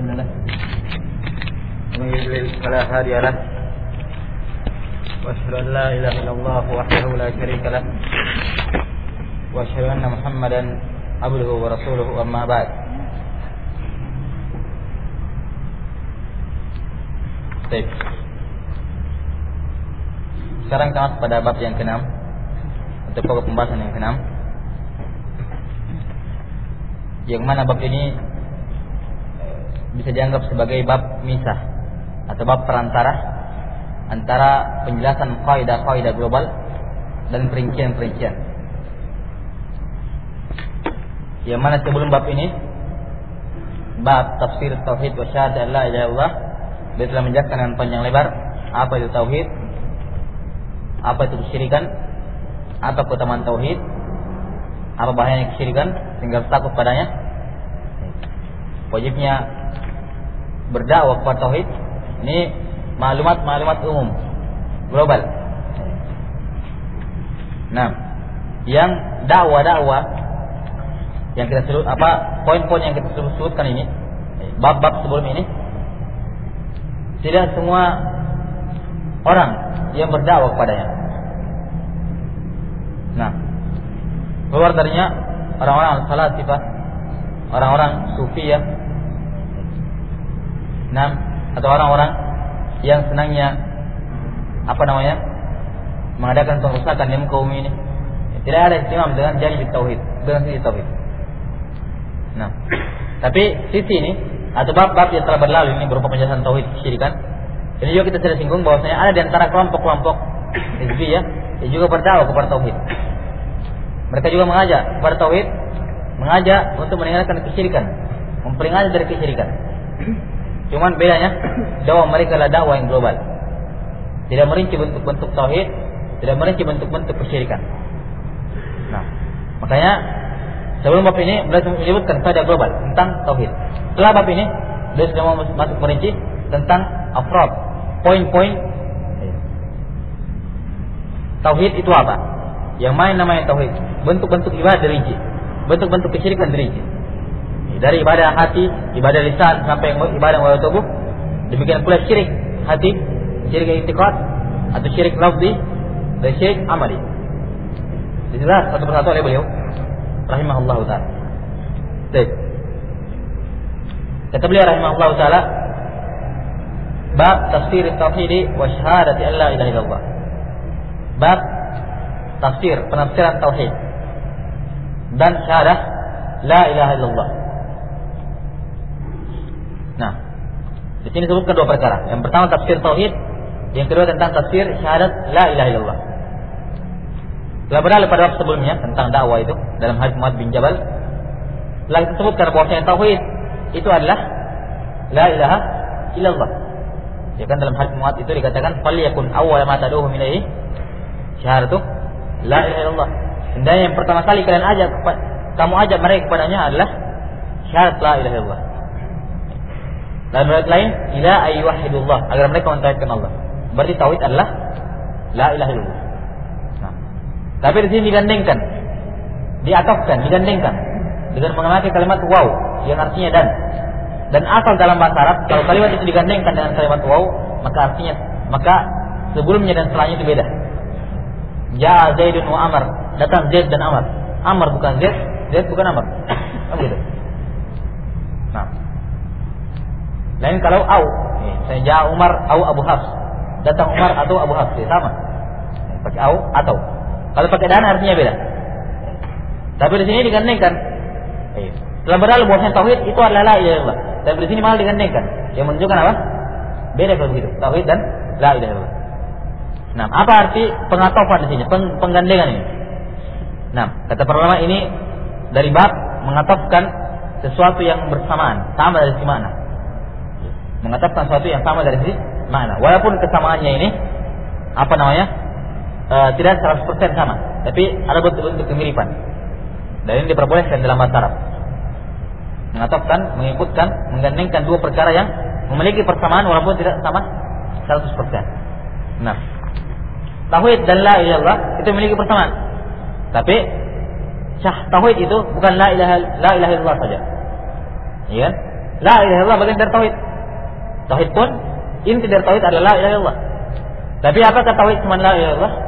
له ومن يضلل فلا هادي له وأشهد أن لا إله إلا الله وحده لا شريك له وأشهد أن محمدا عبده ورسوله أما بعد. Baik. Sekarang kita masuk pada bab yang ke-6 untuk pokok pembahasan yang ke-6, yang mana bab ini bisa dianggap sebagai bab misah atau bab perantara antara penjelasan kaidah-kaidah global dan perincian-perincian. Yang mana sebelum bab ini, bab tafsir tauhid wa syahadat la ilaha illallah, dia telah menjelaskan dengan panjang lebar apa itu tauhid, apa itu kesyirikan, apa keutamaan tauhid, apa bahayanya kesyirikan sehingga harus takut padanya, wajibnya berdakwah kepada tauhid. Ini maklumat umum global. Nah, yang dakwah yang kita sebut, poin-poin yang kita sebutkan ini, bab-bab sebelum ini, tidak semua orang yang berdakwah kepadanya. Nah, keluar darinya orang-orang al-falasifah, orang-orang sufiyah, atau orang-orang yang senangnya mengadakan pengrusakan di muka bumi ini. Tidak ada ihtimam dengan janji tauhid, dengan sisi tauhid. Nah, tapi sisi ini atau bab-bab yang telah berlalu ini berupa penjelasan tauhid kesyirikan, ini juga kita sudah singgung bahwasanya ada di antara kelompok-kelompok hizbiyah yang juga berdakwah kepada tauhid. Mereka juga mengajak kepada tauhid, mengajak untuk meninggalkan kesyirikan, memperingatkan dari kesyirikan. Cuman bedanya, dakwah mereka adalah dakwah yang global. Tidak merinci bentuk-bentuk tauhid, tidak merinci bentuk-bentuk kesyirikan. Nah, makanya sebelum bab ini beliau menyebutkan pada global tentang tauhid. Setelah bab ini, beliau sudah mau masuk merinci tentang afrad, poin-poin tauhid itu apa? Yang mana namanya tauhid? Bentuk-bentuk ibadah dirinci, bentuk-bentuk kesyirikan dirinci. Dari ibadah hati, ibadah lisan sampai ibadah wajah tubuh. Demikian pula syirik hati, syirik i'tiqad atau syirik lafzi dan syirik amali. Dijelaskan satu persatu oleh beliau rahimahullahu taala. Baik. Kata beliau rahimahullahu taala, bab tafsir tauhid wa syahadati alla ilaha illallah. Bab tafsir, penafsiran tauhid dan syahadah la ilaha illallah. Nah, di sini disebutkan dua perkara. Yang pertama tafsir tauhid, yang kedua tentang tafsir syahadat la ilaha illallah. Telah berlalu pada waktu sebelumnya tentang dakwah itu dalam hadis Muadz bin Jabal. Telah disebutkan bahwa tauhid itu adalah la ilaha illallah. Ya kan, dalam hadis Muadz itu dikatakan falyakun awwal ma tad'uhum ilaihi syahadatu la ilaha illallah. Hendaknya yang pertama kali kamu ajak mereka kepadanya adalah syahadat la ilaha illallah. Dalam ayat lain, ila ayyuhidullah, agar mereka mentauhidkan Allah. Berarti tauhid adalah la ilaha illallah. Nah, tapi di sini digandengkan, diatofkan, digandengkan dengan menggunakan kalimat waw yang artinya dan asal dalam bahasa Arab kalau kalimat itu digandengkan dengan kalimat waw, maka sebelumnya dan setelahnya itu beda. Ja'a Zaidun wa Amr, datang Zaid dan Amr. Amr bukan Zaid, Zaid bukan Amr. Begitu. Nah, lain kalau au, saya Ja'a Umar au Abu Hafs, datang Umar atau Abu Hafs, sama. Pakai au atau. Kalau pakai dan artinya beda. Tapi di sini digandengkan. Setelah berlalu bahwa tauhid itu adalah la ilaha illallah. Tapi di sini malah digandengkan. Yang menunjukkan apa? Beda kalau begitu. Tauhid dan la ilaha illallah. Nah, apa arti pengatofan di sini? Penggandengan ini. Nah, kata para ulama ini dari bab mengatofkan sesuatu yang bersamaan, sama dari sisi makna. Mengatofkan sesuatu yang sama dari sisi makna. Walaupun kesamaannya ini tidak 100% sama, tapi ada bentuk-bentuk kemiripan. Dan ini diperbolehkan dalam bahasa Arab. Mengatofkan, mengikutkan, menggandengkan dua perkara yang memiliki persamaan walaupun tidak sama 100%. Nah, tauhid dan la ilaha illallah itu memiliki persamaan. Tapi tauhid itu bukan la ilaha illallah saja. Iya kan? La ilaha illallah bagian dari tauhid. Tauhid pun inti dari tauhid adalah la ilaha illallah. Tapi apakah tauhid cuma la ilaha illallah?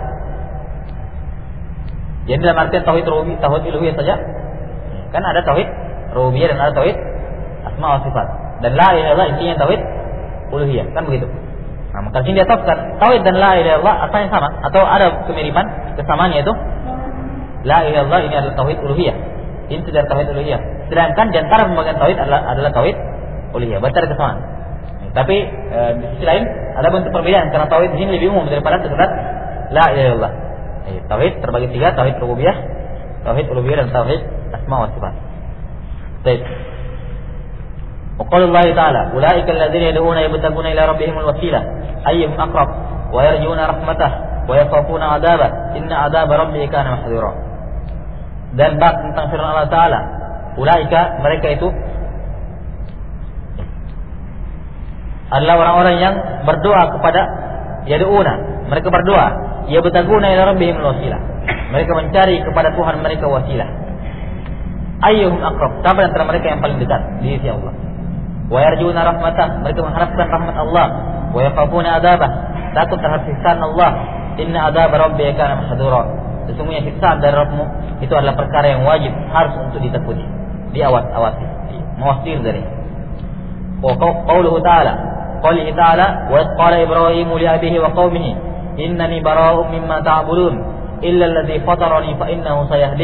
Jadi dalam artian tauhid rububiyah, tauhid uluhiyah saja. Kan ada tauhid rububiyah dan ada tauhid asma wa sifat. Dan la ilaha illallah intinya tauhid uluhiyah, kan begitu. Nah, maka sini dia taufkan tauhid dan la ilaha illallah asalnya sama atau ada kemiripan, kesamaannya itu la ilaha illallah ini adalah tauhid uluhiyah. Inti dari tauhid uluhiyah. Sedangkan di antara pembagian tauhid adalah tauhid uluhiyah, berarti ada kesamaan. Tapi di sisi lain ada bentuk perbedaan karena tauhid di sini lebih umum daripada sekedar la ilaha illallah. Tauhid terbagi tiga, tauhid rububiyah, tauhid uluhiyah dan tauhid asma wa sifat. Baik. وقال الله تعالى أولئك الذين يدعون يبتغون إلى ربهم الوسيلة أيهم أقرب ويرجون رحمته ويخافون عذابه إن عذاب ربه كان محذورا. Dan bab tentang firman Allah Ta'ala, ulaika, mereka itu adalah orang-orang yang berdoa kepada yad'una, mereka berdoa yabtaguna ila rabbihim wasilah, mereka mencari kepada Tuhan mereka wasilah. Ayyuhum aqrab, siapa antara mereka yang paling dekat di sisi Allah. Wa yarjuna rahmatah, mereka mengharapkan rahmat Allah. Wa yakhafuna adzabah, takut terhadap siksaan Allah. Inna adzab rabbika kana mahdura, sesungguhnya siksaan dari Rabbmu itu adalah perkara yang wajib, harus untuk ditakuti, diawasi, mewasir dari. Wa qauluhu ta'ala, qalihi ta'ala, wa qala Ibrahim li abihi wa qaumihi innani bara'un mimma ta'budun illa alladhi fatarani fa innahu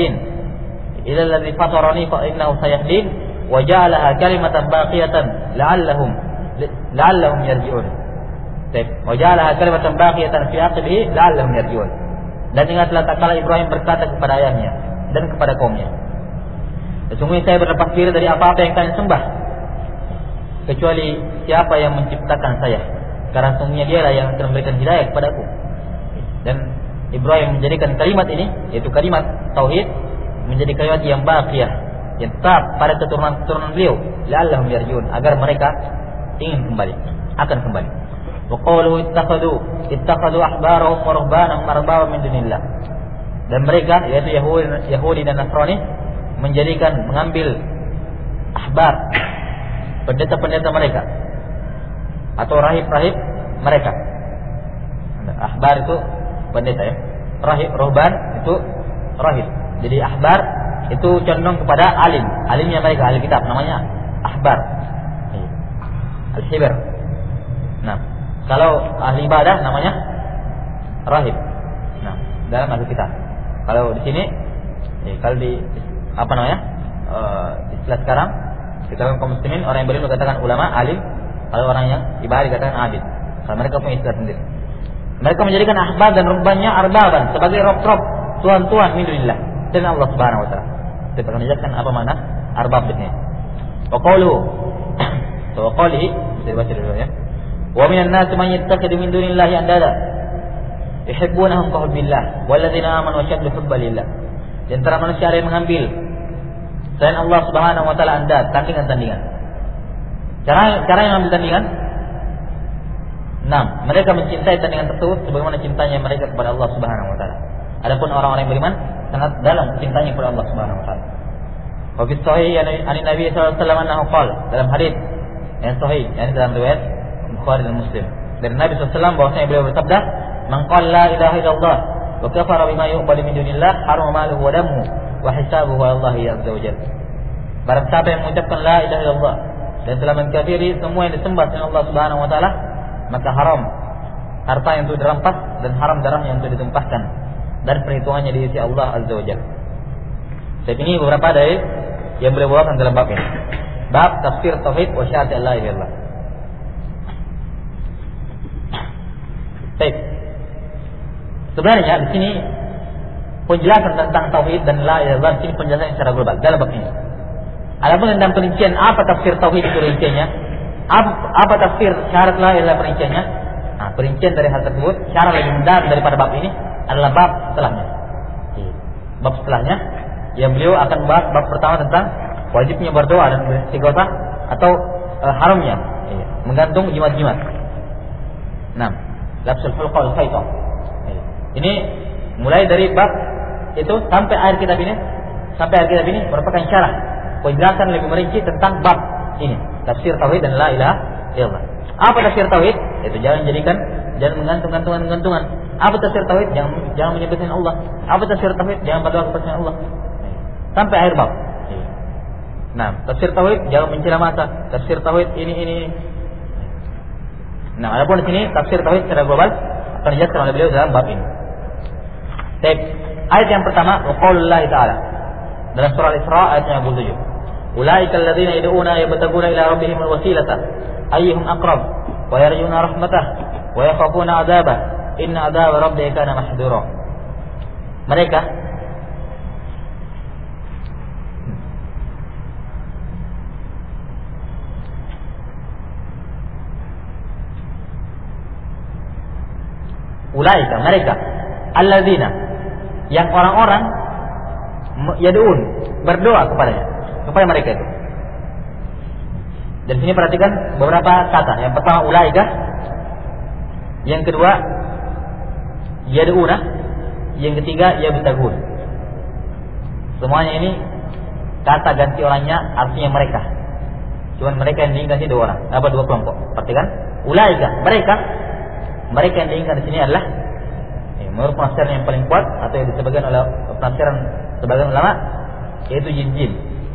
sayahdin wa ja'alaha kalimatan baqiyatan la'allahum yarji'un. Wa ja'alaha kalimatan baqiyatan fi aqibihi la'allahum yarji'un. Dan ingatlah tatkala Ibrahim berkata kepada ayahnya dan kepada kaumnya, sesungguhnya saya berlepas diri dari apa-apa yang kalian sembah kecuali siapa yang menciptakan saya, karena sungguhnya dialah yang akan memberikan hidayah kepadaku. Dan Ibrahim menjadikan kalimat ini, yaitu kalimat tauhid, menjadi kalimat yang baqiyah, yang tetap pada keturunan beliau, la'allahum yarji'un, agar mereka ingin kembali, akan kembali. Wa qawluhu ittakhadhu ahbarahum wa ruhbanahum arbaban min dunillah. Dan mereka, yaitu Yahudi dan Nasrani, mengambil ahbar, pendeta-pendeta mereka atau rahib-rahib mereka. Ahbar itu pendeta ya. Ruhban itu rahib. Jadi ahbar itu condong kepada alimnya mereka, ahli kitab, namanya ahbar, al-hibr. Nah, kalau ahli ibadah namanya rahib. Nah, dalam ahli kitab. Kalau di sini, kalau di istilah sekarang, kita kaum muslimin, orang yang berilmu katakan ulama, alim. Kalau orang yang ibadah dikatakan abid. Kalau mereka punya istilah sendiri. Mereka menjadikan ahbar dan rubbannya arbaban sebagai rob-rob, tuan-tuan min dunillah, dan Allah Subhanahu wa taala. Kita akan menjelaskan apa makna arbab ini. Wa qawlihi bisa dibaca dulu ya. Wa minan nas man yattakhidhu min dunillahi andada yuhibbunahum ka hubbillah walladzina amanu ashaddu hubban lillah. Di antara manusia ada yang mengambil selain Allah Subhanahu wa taala andad, tandingan-tandingan. Cara yang ambil tandingan, mereka mencintai tandingan tersebut sebagaimana cintanya mereka kepada Allah Subhanahu wa taala. Adapun orang-orang yang beriman sangat dalam cintanya kepada Allah Subhanahu wa taala. Wa fi sahih an Nabi sallallahu alaihi wasallam annahu qala, dalam hadis yang sahih, yakni dalam riwayat Bukhari dan Muslim, dari Nabi sallallahu alaihi wasallam bahwasanya beliau bersabda, "Man qala la ilaha illallah wa kafara bima yu'badu min dunillah, harama maluhu wa damuhu wa hisabuhu 'ala Allah azza wa jalla." Barang siapa yang mengucapkan la ilaha illallah dan telah mengkafiri semua yang disembah selain Allah Subhanahu wa taala, maka haram harta yang itu dirampas dan haram darah yang itu ditumpahkan, dan perhitungannya di sisi Allah azza wa jalla. Jadi ini beberapa dari yang boleh bawakan dalam bab ini. Bab tafsir tauhid wa syahadat la ilaha illallah. Baik. Sebenarnya di sini penjelasan tentang tauhid dan la ilaha illallah, ini penjelasan secara global dalam bab ini. Adapun tentang perincian apa tafsir tauhid itu rinciannya, apa tafsir syahadat la ilaha illallah perinciannya. Nah, perincian dari hal tersebut secara lebih mendalam daripada bab ini adalah bab setelahnya. Bab setelahnya yang beliau akan bahas bab pertama tentang wajibnya berdoa dan beristighosah atau haramnya menggantung jimat-jimat. Labsul hulqa wal khayta. Ini mulai dari bab itu sampai akhir kitab ini merupakan syarah, penjelasan lebih merinci tentang bab ini. Tafsir tauhid dan la ilaha illallah. Apa tafsir tauhid? Itu jangan menggantung-gantungan. Apa tafsir tauhid? Jangan menyebutkan Allah. Apa tafsir tauhid? Jangan berdoa kepada Allah. Sampai akhir bab. Nah, tafsir tauhid jangan mencela mata. Tafsir tauhid ini. Nah, adapun di sini tafsir tauhid secara global akan dijelaskan oleh beliau dalam bab ini. Baik, ayat yang pertama, qaulullah ta'ala. Dalam surah Al-Isra ayat 57. Ulaika alladziina yad'una yabtaguna ila rabbihim al-wasilata ayyuhum aqrab wa yarjuna rahmatah wa yakhafuna 'adzabah inna 'adzaba rabbika kana mahdura. Mereka ulaika mereka alladzina yang orang-orang yad'un berdoa kepada mereka itu. Dan sini perhatikan beberapa kata. Yang pertama ulaika, yang kedua yad'una, yang ketiga yabtagun. Semuanya ini kata ganti orangnya artinya mereka. Cuman mereka yang diinginkan ini dua orang, dua kelompok. Perhatikan ulaika, mereka yang diinginkan di sini adalah menurut penafsiran yang paling kuat atau yang disebutkan oleh penafsiran sebagian ulama, yaitu jin-jin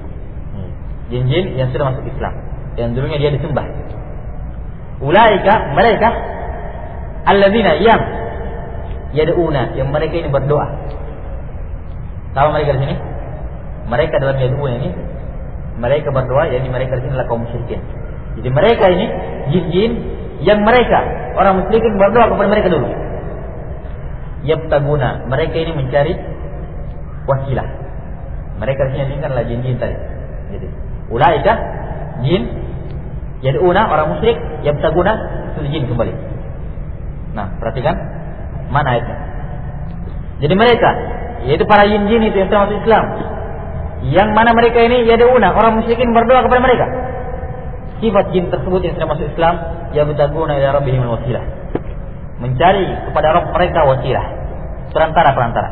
yang sudah masuk Islam, yang dulunya dia disembah. Ulaika mereka alladzina yang yad'una, yang mereka ini berdoa. Tahu mereka di sini? Mereka dalam yad'una ini mereka berdoa, yakni mereka di sini adalah kaum musyrikin. Jadi mereka ini jin-jin yang mereka orang musyrikin berdoa kepada mereka dulu. Yabtaguna, mereka ini mencari wasilah. Mereka di sini adalah jin-jin tadi. Jadi ulaika jin, yad'una orang musyrik, yabtaguna itu jin kembali. Nah, perhatikan mana ayatnya. Jadi mereka, yaitu para jin-jin itu yang sudah masuk Islam, yang mana mereka ini yad'una orang musyrikin berdoa kepada mereka. Sifat jin tersebut yang sudah masuk Islam, yabtaguna ila rabbihim wasilah, mencari kepada Rabb mereka wasilah, perantara.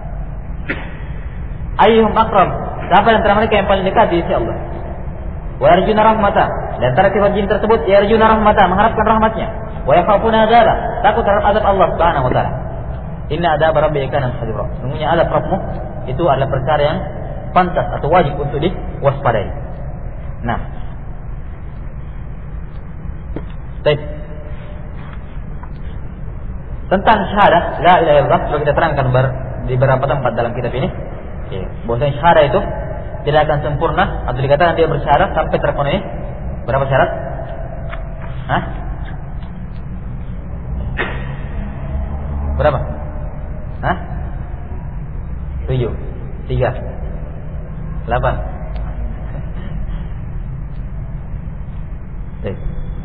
Ayyuhum aqrab, siapa di antara mereka yang paling dekat di sisi Allah. Wa yarjuna rahmatah, dan antara sifat jin tersebut yarjuna rahmatah, mengharapkan rahmatnya. Wa yakhafuna adzabah, takut terhadap azab Allah Subhanahu wa taala. Inna adzaba rabbika kana mahdura. Sungguhnya azab Rabbmu itu adalah perkara yang pantas atau wajib untuk diwaspadai. Nah, baik. Tentang syahadah la ilaha illallah sudah kita terangkan di beberapa tempat dalam kitab ini. Bahwasanya syahadah itu tidak akan sempurna atau dikatakan dia bersyahadah sampai terpenuhi berapa syarat? Berapa? 7, 3, 8. Baik.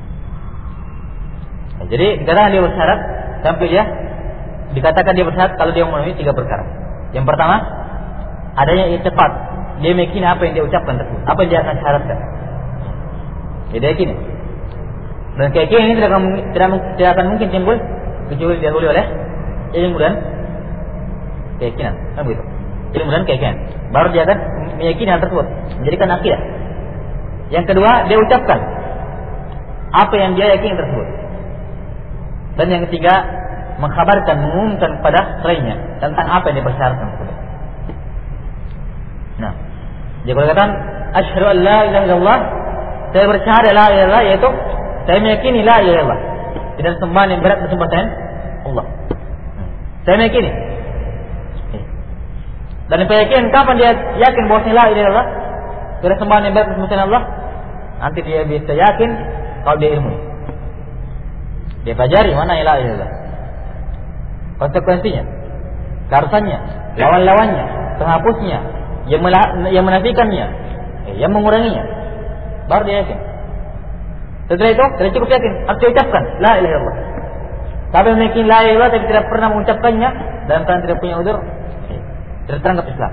Nah, jadi dikatakan dia bersyarat sampai dia dikatakan dia bersyarat kalau dia memenuhi 3 perkara. Yang pertama, adanya i'tiqad, dia meyakini apa yang dia ucapkan tersebut, apa yang dia akan syaratkan. Dia yakini. Dan keyakinan ini tidak akan mungkin timbul kecuali didahului oleh ilmu dan keyakinan. Kan begitu. Ilmu dan keyakinan. Baru dia akan meyakini hal tersebut, menjadikan akidah. Yang kedua, dia ucapkan apa yang dia yakini tersebut. Dan yang ketiga, mengkhabarkan, mengumumkan kepada selainnya tentang apa yang dia persyaratkan tersebut. Nah, dia berkatakan asyhadu an la ilaha illallah, saya bersyahadat la ilaha illallah, yaitu saya meyakini la ilaha illallah, tidak sembahan yang berat bersembah selain Allah. Saya meyakini. Dan keyakinan kapan dia yakin bahwa la ilaha illallah, tidak sembahan yang berat bersembah selain Allah? Nanti dia bisa yakin kalau dia ilmu. Dia pelajari mana la ilaha illallah, konsekuensinya, keharusannya, lawan-lawannya, penghapusnya, yang menafikannya, yang menguranginya, baru dia yakin. Setelah itu, tidak cukup yakin, harus diucapkan la ilaha illallah. Tapi meyakini la ilaha illallah tapi tidak pernah mengucapkannya dalam keadaan tidak punya udzur, tidak teranggap Islam.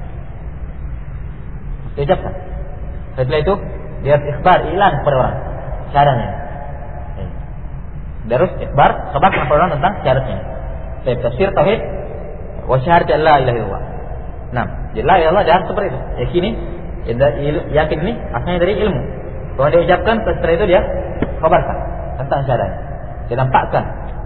Diucapkan. Setelah itu, dia harus ikhbar, ilan kepada orang syaratnya. Dia harus ikhbar, khabar kepada orang tentang syaratnya. Tafsir tauhid wa syahadat la ilaha illallah. Nah, jadi la ilaha illallah jangan seperti itu. Yakini, yakin ini asalnya dari ilmu. Kalau dia ucapkan, setelah itu dia khabarkan tentang syahadatnya. Dia nampakkan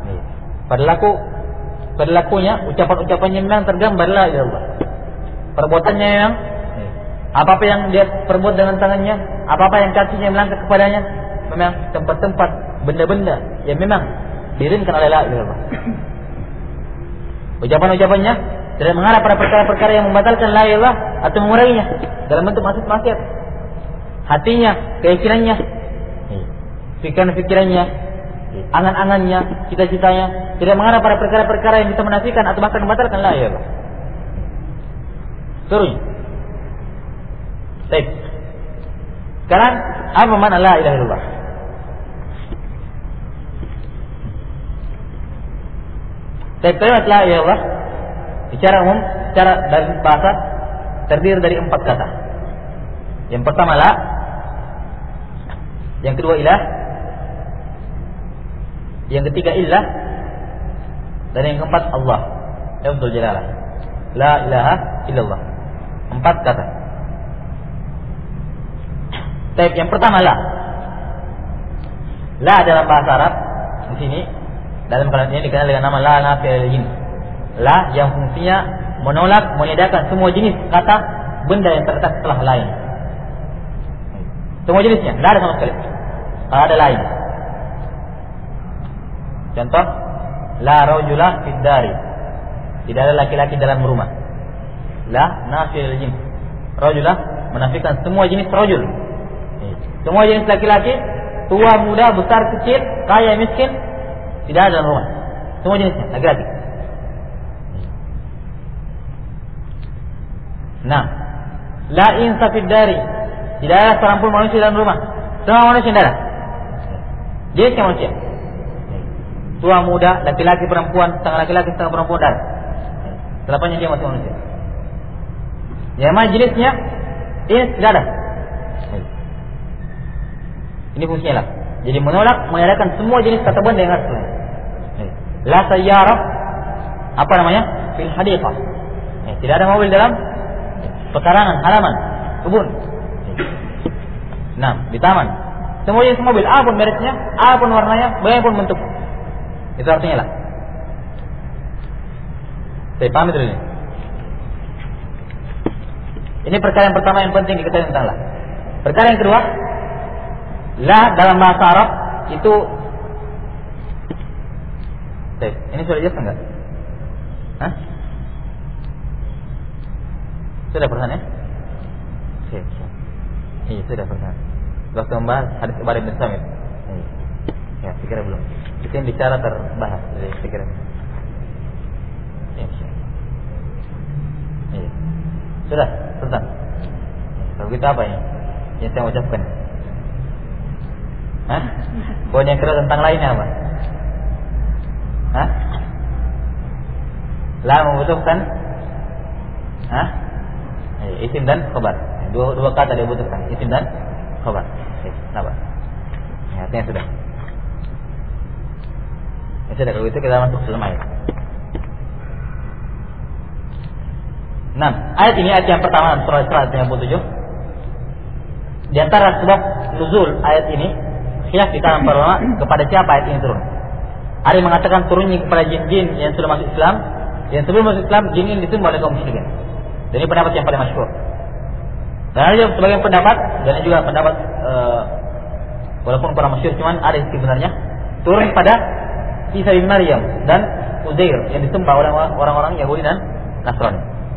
perilakunya, ucapan-ucapannya memang tergambar la ilaha illallah. Perbuatannya memang apa-apa yang dia perbuat dengan tangannya, apa-apa yang kakinya melangkah kepadanya, memang tempat-tempat, benda-benda yang memang diirinkan oleh la ilaha illallah. Ucapan-ucapannya tidak mengarah pada perkara-perkara yang membatalkan la ilaha illallah atau menguranginya dalam bentuk maksiat. Hatinya, keyakinannya, pikiran-pikirannya, angan-angannya, cita-citanya tidak mengarah pada perkara-perkara yang bisa menafikan atau bahkan membatalkan la ilaha illallah. Seluruhnya. Baik. Sekarang apa makna la ilaha illallah? Kalimat la ilaha illallah secara umum, secara dari bahasa terdiri dari 4 kata. Yang pertama la, yang kedua ilah, yang ketiga illah, dan yang keempat Allah. Lafzul jalalah. La ilaha illallah. 4 kata. Baik, yang pertama la. La dalam bahasa Arab di sini dalam kalimat ini dikenal dengan nama la nafi'il jins. La yang fungsinya menolak, meniadakan semua jenis kata benda yang terletak setelah lain. Semua jenisnya, tidak ada sama sekali. Kalau ada lain. Contoh, la rajula fid dari. Tidak ada laki-laki dalam rumah. La nafi'il jins. Rajula menafikan semua jenis rajul. Semua jenis laki-laki, tua, muda, besar, kecil, kaya, miskin, tidak ada dalam rumah. Semua jenisnya laki-laki. Nah, la insa fid dari. Tidak ada seorang pun manusia dalam rumah. Semua manusia tidak ada. Jenisnya manusia. Tua, muda, laki-laki, perempuan, setengah laki-laki, setengah perempuan, dan selapanya dia masih manusia. Yang mana jenisnya ini tidak ada. Ini fungsinya lah. Jadi menolak, mengadakan semua jenis kata benda yang asli. La sayyarah, apa namanya? Fil hadiqah. Tidak ada mobil dalam pekarangan, halaman, kebun. Nah, di taman. Semua jenis mobil, apapun mereknya, apapun warnanya, bagaimanapun bentuknya. Itu artinya lah. Saya paham itu ini. Ini perkara yang pertama yang penting diketahui tentang la. Perkara yang kedua, la dalam bahasa Arab itu. Ini sudah jelas enggak? Hah? Sudah perhatian ya? Iya, sudah perhatian. Waktu membahas hadis Ibadah bin Samit. Ya, saya kira belum. Itu yang bicara terbahas. Jadi saya kira. Iya. Sudah, selesai. Kalau kita apa ini? Yang saya ucapkan. Hah? Poin yang kedua tentang lainnya apa? Hah? La membutuhkan isim dan khabar. Dua kata dia butuhkan, isim dan khabar. Kenapa? Ya, artinya sudah. Ya sudah, kalau itu kita masuk selama ayat. Nah, ayat ini ayat yang pertama surah Isra ayat 57. Di antara sebab nuzul ayat ini khilaf di kalangan para ulama kepada siapa ayat ini turun. Ada yang mengatakan turunnya kepada jin-jin yang sudah masuk Islam, yang sebelum masuk Islam jin ini disembah oleh kaum musyrikin. Dan ini pendapat yang paling masyhur. Dan ada sebagian pendapat, dan juga pendapat walaupun kurang masyhur, cuman ada yang sebenarnya turun pada Isa bin Maryam dan Uzair yang disembah oleh orang-orang Yahudi dan Nasrani.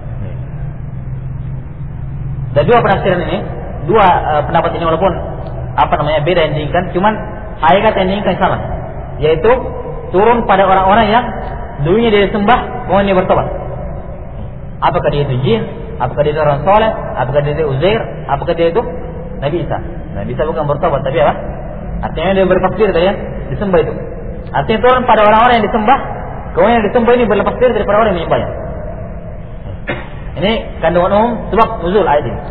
Dan dua penafsiran ini, pendapat ini walaupun beda yang diinginkan, cuman hakikat yang diinginkan sama, yaitu turun pada orang-orang yang dulunya dia disembah, kemudian dia bertobat. Apakah dia itu jin, apakah dia itu orang soleh, apakah dia itu Uzair, apakah dia itu Nabi Isa. Nabi Isa bukan bertobat, tapi apa? Artinya dia berlepas diri dari yang disembah itu. Artinya turun pada orang-orang yang disembah, kemudian yang disembah ini berlepas diri daripada orang yang menyembahnya. Ini kandungan umum sebab nuzul ayat ini.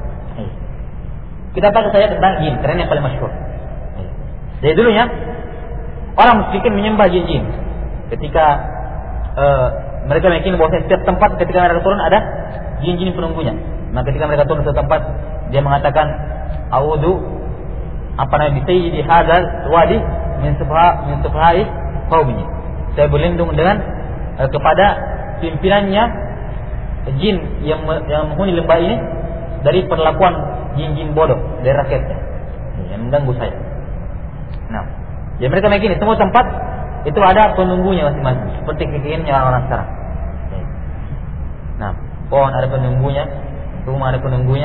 Kita pakai saja tentang jin, karena yang paling masyhur. Dari dulunya orang musyrikin menyembah jin-jin. Ketika mereka meyakini bahwa setiap tempat ketika mereka turun ada jin-jin penunggunya. Maka ketika mereka turun ke tempat, dia mengatakan a'udzu apa namanya di hadzal wadi min subhai qaumihi. Saya berlindung dengan kepada pimpinannya jin yang menghuni lembah ini dari perlakuan jin-jin bodoh dari rakyatnya yang mengganggu saya. Nah, jadi mereka begini, semua tempat itu ada penunggunya masing-masing, seperti keinginannya orang-orang sekarang. Nah, pohon ada penunggunya, rumah ada penunggunya.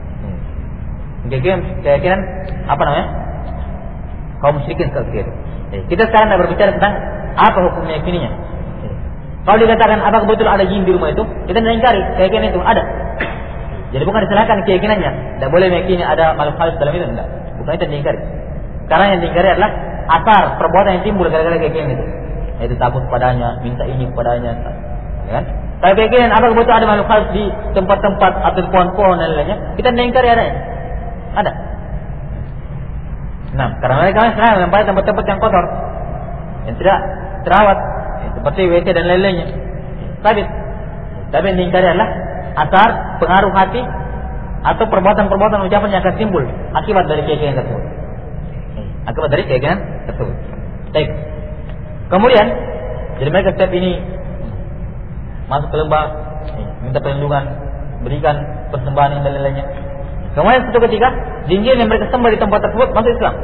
Keyakinan apa namanya? Kaum musyrikin seperti itu. Kita sekarang tidak berbicara tentang apa hukum meyakininya. Kalau dikatakan apa betul ada jin di rumah itu, kita tidak ingkari keyakinan itu ada. Jadi bukan disalahkan keyakinannya, tidak boleh meyakini ada makhluk halus dalam itu, tidak. Bukan itu diingkari. Karena yang diingkari adalah asar perbuatan yang timbul gara-gara keyakinan itu. Yaitu takut kepadanya, minta ini kepadanya, ya kan? Kalau keyakinan apa betul ada makhluk halus di tempat-tempat atau pohon-pohon dan lainnya, kita tidak ingkari adanya. Ada. Nah, karena mereka sekarang menempati tempat-tempat yang kotor, yang tidak terawat, seperti WC dan lain-lainnya. Tapi yang diingkari adalah asar pengaruh hati atau perbuatan-perbuatan ucapan yang akan timbul akibat dari keyakinan tersebut. Akibat dari keyakinan tersebut. Baik. Kemudian, jadi mereka setiap ini masuk ke lembah, minta perlindungan, berikan persembahan dan lain-lainnya. Kemudian suatu ketika jin-jin yang mereka sembah di tempat tersebut masuk Islam.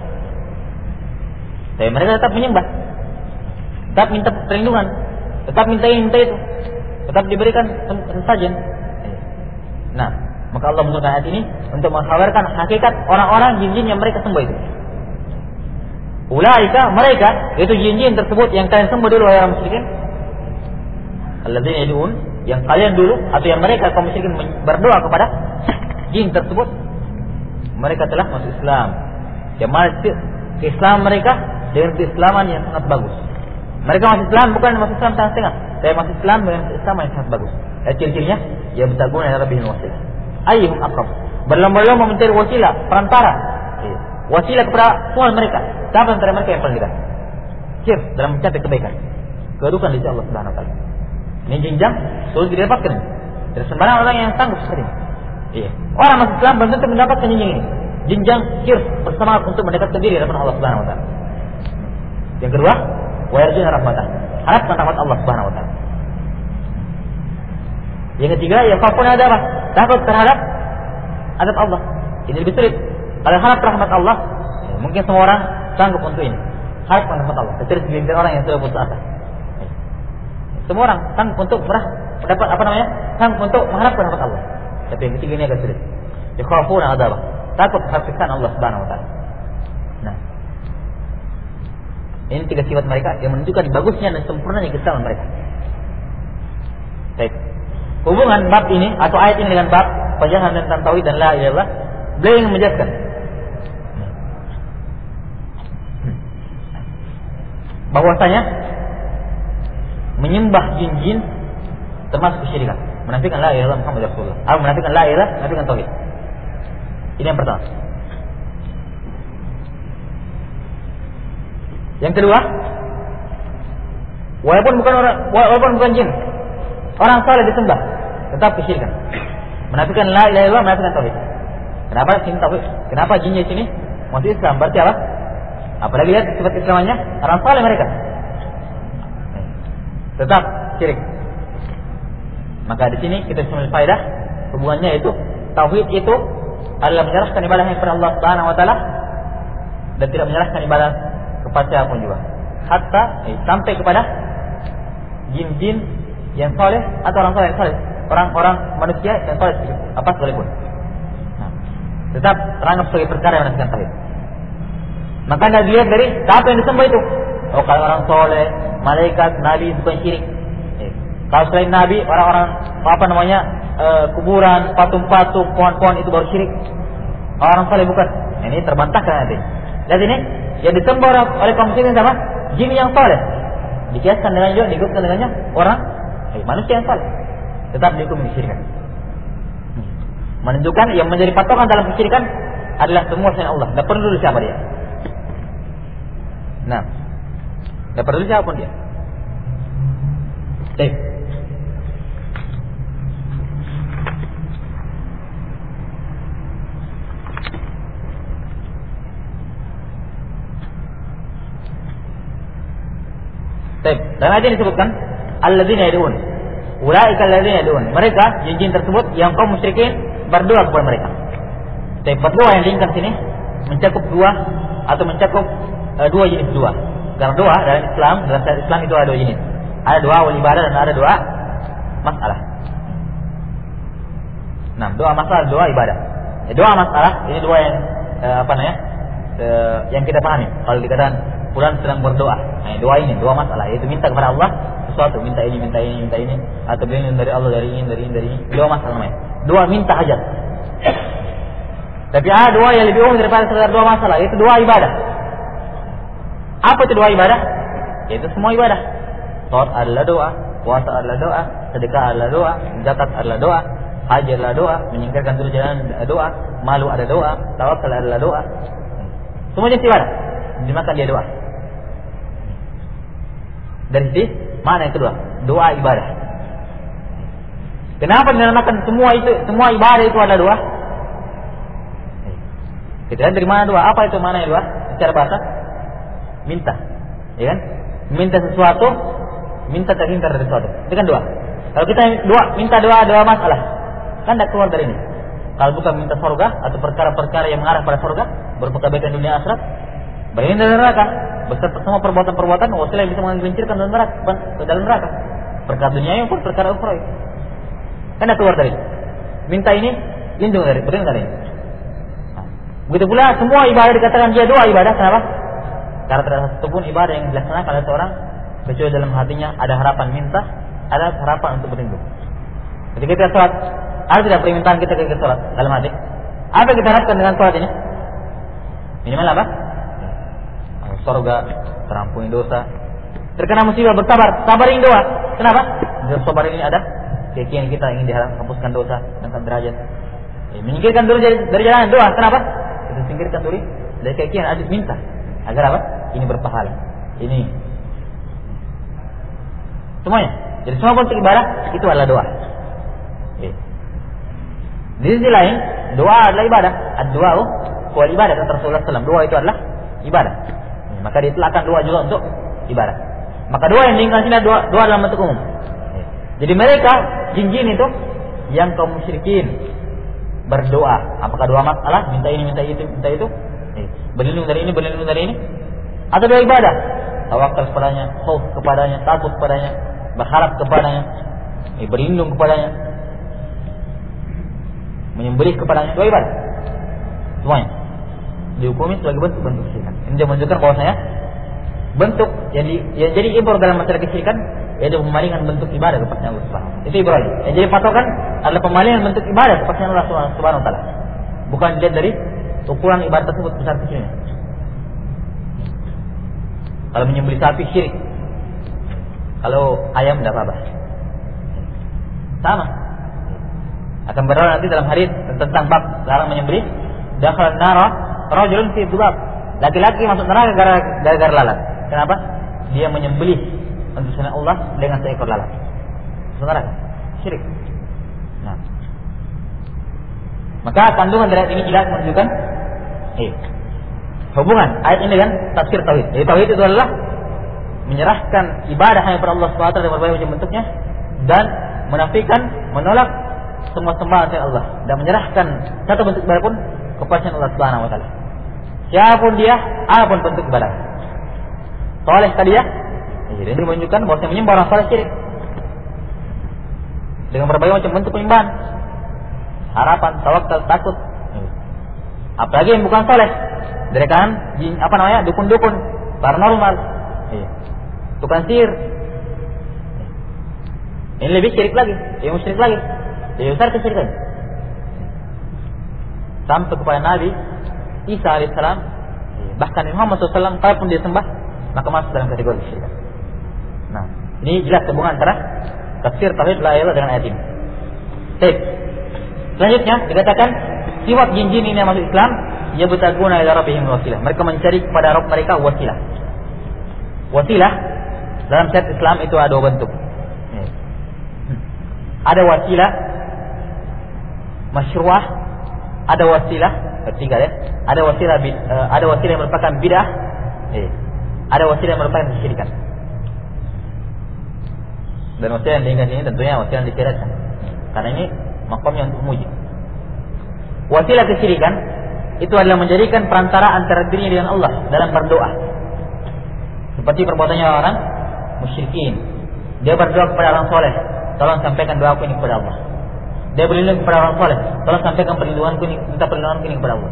Tapi mereka tetap menyembah, tetap minta perlindungan, tetap minta ini minta itu, tetap diberikan sesajen. Nah, maka Allah menggunakan ayat ini untuk mengkhabarkan hakikat orang-orang jin-jin yang mereka sembah itu. Ulaika mereka itu jin-jin tersebut yang kalian sembah dulu wahai orang musyrikin. Alladzina yad'un yang kalian dulu atau yang mereka kaum musyrikin berdoa kepada jin tersebut, mereka telah masuk Islam. Jamaah Islam mereka dengan keislaman yang sangat bagus. Mereka masuk Islam bukan masuk Islam setengah-setengah, tapi masuk Islam dengan Islam yang sangat bagus. Ciri-cirinya ya bertaguna ila rabbihil wasilah. Ayyuhum aqrab. Berlomba-lomba mencari wasilah, perantara. Wasilah kepada Tuhan mereka. Siapa antara mereka yang paling dekat? Sir dalam mencapai kebaikan. Kedudukan di sisi Allah Subhanahu wa taala. Ini jenjang sulit didapatkan. Dari sembarang orang yang sanggup seperti ini. Iya. Orang masuk Islam belum tentu mendapatkan jenjang ini. Jenjang syirik bersemangat untuk mendekatkan diri kepada Allah Subhanahu wa taala. Yang kedua, wa yarjuna rahmatah. Harapkan rahmat Allah Subhanahu wa taala. Yang ketiga, ya khafun ada apa? Takut terhadap azab Allah. Ini lebih sulit. Kalau harap rahmat Allah, ya, mungkin semua orang sanggup untuk ini. Harapkan rahmat Allah. Kecuali segelintir orang yang sudah putus asa. Semua orang sanggup untuk mendapat apa namanya? Sanggup untuk mengharapkan rahmat Allah. Tapi yang ketiga ini agak sulit. Yakhafuna adzabah. Takut terhadap siksaan Allah Subhanahu wa taala. Nah, ini tiga sifat mereka yang menunjukkan bagusnya dan sempurnanya keislaman mereka. Baik. Hubungan bab ini atau ayat ini dengan bab penjelasan tentang tauhid dan la ilaha illallah, beliau yang menjelaskan bahwasanya menyembah jin-jin termasuk kesyirikan, menafikan la ilaha illallah Muhammad Rasulullah, atau menafikan la ilaha, menafikan tauhid. Ini yang pertama. Yang kedua, walaupun bukan jin, orang saleh disembah, tetap kesyirikan. Menafikan la ilaha illallah, menafikan tauhid. Kenapa sini tauhid? Kenapa jinnya sini masuk Islam? Berarti apa? Apalagi lihat sifat Islamannya, orang saleh mereka. Tetap syirik. Maka di sini kita bisa mengambil faedah hubungannya itu tauhid itu adalah menyerahkan ibadahnya kepada Allah Subhanahu wa taala dan tidak menyerahkan ibadah kepada siapapun juga. Hatta sampai kepada jin-jin yang saleh atau orang saleh yang saleh, orang-orang manusia yang saleh apa sekalipun. Nah, tetap teranggap sebagai perkara yang menafikan tauhid. Maka Anda lihat dari apa yang disembah itu. Oh, kalau orang soleh, malaikat, nabi bukan syirik. Kalau selain nabi, orang-orang apa namanya kuburan, patung-patung, pohon-pohon itu baru syirik. Orang soleh bukan. Ini terbantahkan nanti. Lihat ini, yang disembah oleh kaum muslimin sama jin yang soleh. Dikiaskan dengan juga, digabungkan dengannya orang manusia yang soleh. Tetap dihukum kesyirikan. Menunjukkan yang menjadi patokan dalam kesyirikan adalah semua selain Allah. Tidak perlu siapa dia. Nah, tidak perlu siapapun dia. Baik. Baik, dalam ayat ini disebutkan alladzina yad'un. Ulaika alladzina yad'un. Mereka jin-jin tersebut yang kaum musyrikin berdoa kepada mereka. Baik, berdoa yang diinginkan sini mencakup dua atau mencakup dua jenis doa. Karena doa dalam syariat Islam itu ada dua jenis. Ada doa wal ibadah dan ada doa masalah. Nah, doa masalah, doa ibadah. Doa masalah ini doa yang yang kita pahami. Kalau dikatakan fulan sedang berdoa, nah, doa ini doa masalah, yaitu minta kepada Allah sesuatu, minta ini, atau berlindung dari Allah dari ini. Doa masalah namanya. Doa minta hajat. Tapi ada doa yang lebih umum daripada sekedar doa masalah, yaitu doa ibadah. Apa itu doa ibadah? Yaitu semua ibadah. Salat adalah doa, puasa adalah doa, sedekah adalah doa, zakat adalah doa, haji adalah doa, menyingkirkan dosa adalah doa, malu ada doa, tawakal adalah doa. Semua jenis ibadah dimakan dia doa. Dari sini mana yang kedua? Doa ibadah. Kenapa dinamakan semua ibadah itu adalah doa? Kita lihat dari mana doa? Apa itu mana doa? Secara bahasa minta, ya kan? Minta sesuatu, minta terhindar dari sesuatu. Itu kan doa. Kalau kita minta doa masalah, kan tidak keluar dari ini. Kalau bukan minta surga atau perkara-perkara yang mengarah pada surga, berupa kebaikan dunia akhirat, berhindar dari neraka, beserta semua perbuatan-perbuatan wasilah yang bisa menggelincirkan dalam neraka. Perkara dunia pun perkara ukhra. Kan tidak keluar dari ini. Minta ini, lindung dari ini. Begitu pula semua ibadah dikatakan dia doa ibadah. Kenapa? Karena tidak satu pun ibadah yang dilaksanakan oleh seorang kecuali dalam hatinya ada harapan minta, ada harapan untuk berlindung. Ketika kita sholat, ada tidak permintaan kita ketika sholat dalam hati? Apa yang kita harapkan dengan sholat ini? Minimal apa? Surga, terampuni dosa. Terkena musibah bersabar, sabarin doa. Kenapa? Dalam sabar ini ada keyakinan kita ingin dihapuskan dosa dan derajat. Menyingkirkan dulu dari jalan doa. Kenapa? Kita singkirkan dulu dari keyakinan, adus minta agar apa? Ini berpahala. Ini semuanya. Jadi semua bentuk ibadah itu adalah doa. Di sisi lain, doa adalah ibadah. Ad-doa wal ibadah, kata Rasulullah SAW. Doa itu adalah ibadah. Maka diitlaqkan doa juga untuk ibadah. Maka doa yang diinginkan sini doa dalam bentuk umum. Jadi mereka jin-jin itu yang kaum musyrikin berdoa. Apakah doa masalah, minta ini, minta itu, berlindung dari ini, atau doa ibadah, tawakal kepadanya, khauf kepadanya, takut kepadanya, berharap kepadanya, berlindung kepadanya, menyembelih kepadanya, doa ibadah. Semuanya dihukumi sebagai bentuk kesyirikan. Ini menunjukkan bahwasanya bentuk yang jadi ibrah dalam masalah kesyirikan yaitu pemalingan bentuk ibadah kepada Allah Subhanahu wa taala. Itu ibrah. Yang jadi patokan adalah pemalingan bentuk ibadah kepada Allah Subhanahu wa taala. Bukan dilihat dari ukuran ibadah tersebut besar kecilnya. Kalau menyembelih sapi syirik. Kalau ayam tidak apa-apa. Sama. Akan berlalu nanti dalam hadis tentang bab larang menyembelih, dakhala an-nara rajulun fi dhulab. Laki-laki masuk neraka gara-gara lalat. Kenapa? Dia menyembelih untuk selain Allah dengan seekor lalat. Masuk neraka. Syirik. Nah. Maka kandungan dari ayat ini jelas menunjukkan hubungan ayat ini dengan tafsir tauhid. Jadi tauhid itu adalah menyerahkan ibadah hanya kepada Allah Subhanahu wa taala dalam berbagai macam bentuknya dan menafikan, menolak semua sembahan selain Allah dan menyerahkan satu bentuk ibadah pun kepada Allah Subhanahu wa taala. Siapapun dia, apapun bentuk ibadah. Soleh tadi ya. Jadi ini menunjukkan bahwa menyembah orang soleh syirik. Dengan berbagai macam bentuk penyembahan. Harapan, tawakal, takut. Apalagi yang bukan soleh. Dari kanan dukun-dukun, paranormal. Tukang sihir. Ini lebih syirik lagi, yang musyrik lagi. Jadi besar kesyirikan. Sampai kepada Nabi Isa alaihissalam, bahkan Muhammad SAW, kalaupun dia sembah, maka masuk dalam kategori kesyirikan. Nah, ini jelas hubungan antara tafsir tauhid la ilaha dengan ayat ini. Baik. Selanjutnya dikatakan sifat jin-jin ini yang masuk Islam, yabtaguna ila rabbihim wasilah. Mereka mencari kepada Rabb mereka wasilah. Wasilah dalam syariat Islam itu ada dua bentuk. Ada wasilah masyru'ah, ada wasilah ketiga ya. Ada wasilah yang merupakan bid'ah, ada wasilah yang merupakan kesyirikan. Dan wasilah yang diingat ini tentunya wasilah yang disyariatkan. Karena ini makamnya untuk muji. Wasilah kesyirikan itu adalah menjadikan perantara antara dirinya dengan Allah dalam berdoa. Seperti perbuatannya orang musyrikin. Dia berdoa kepada orang soleh, tolong sampaikan doaku ini kepada Allah. Dia berlindung kepada orang soleh, tolong sampaikan perlindunganku ini, minta perlindunganku ini kepada Allah.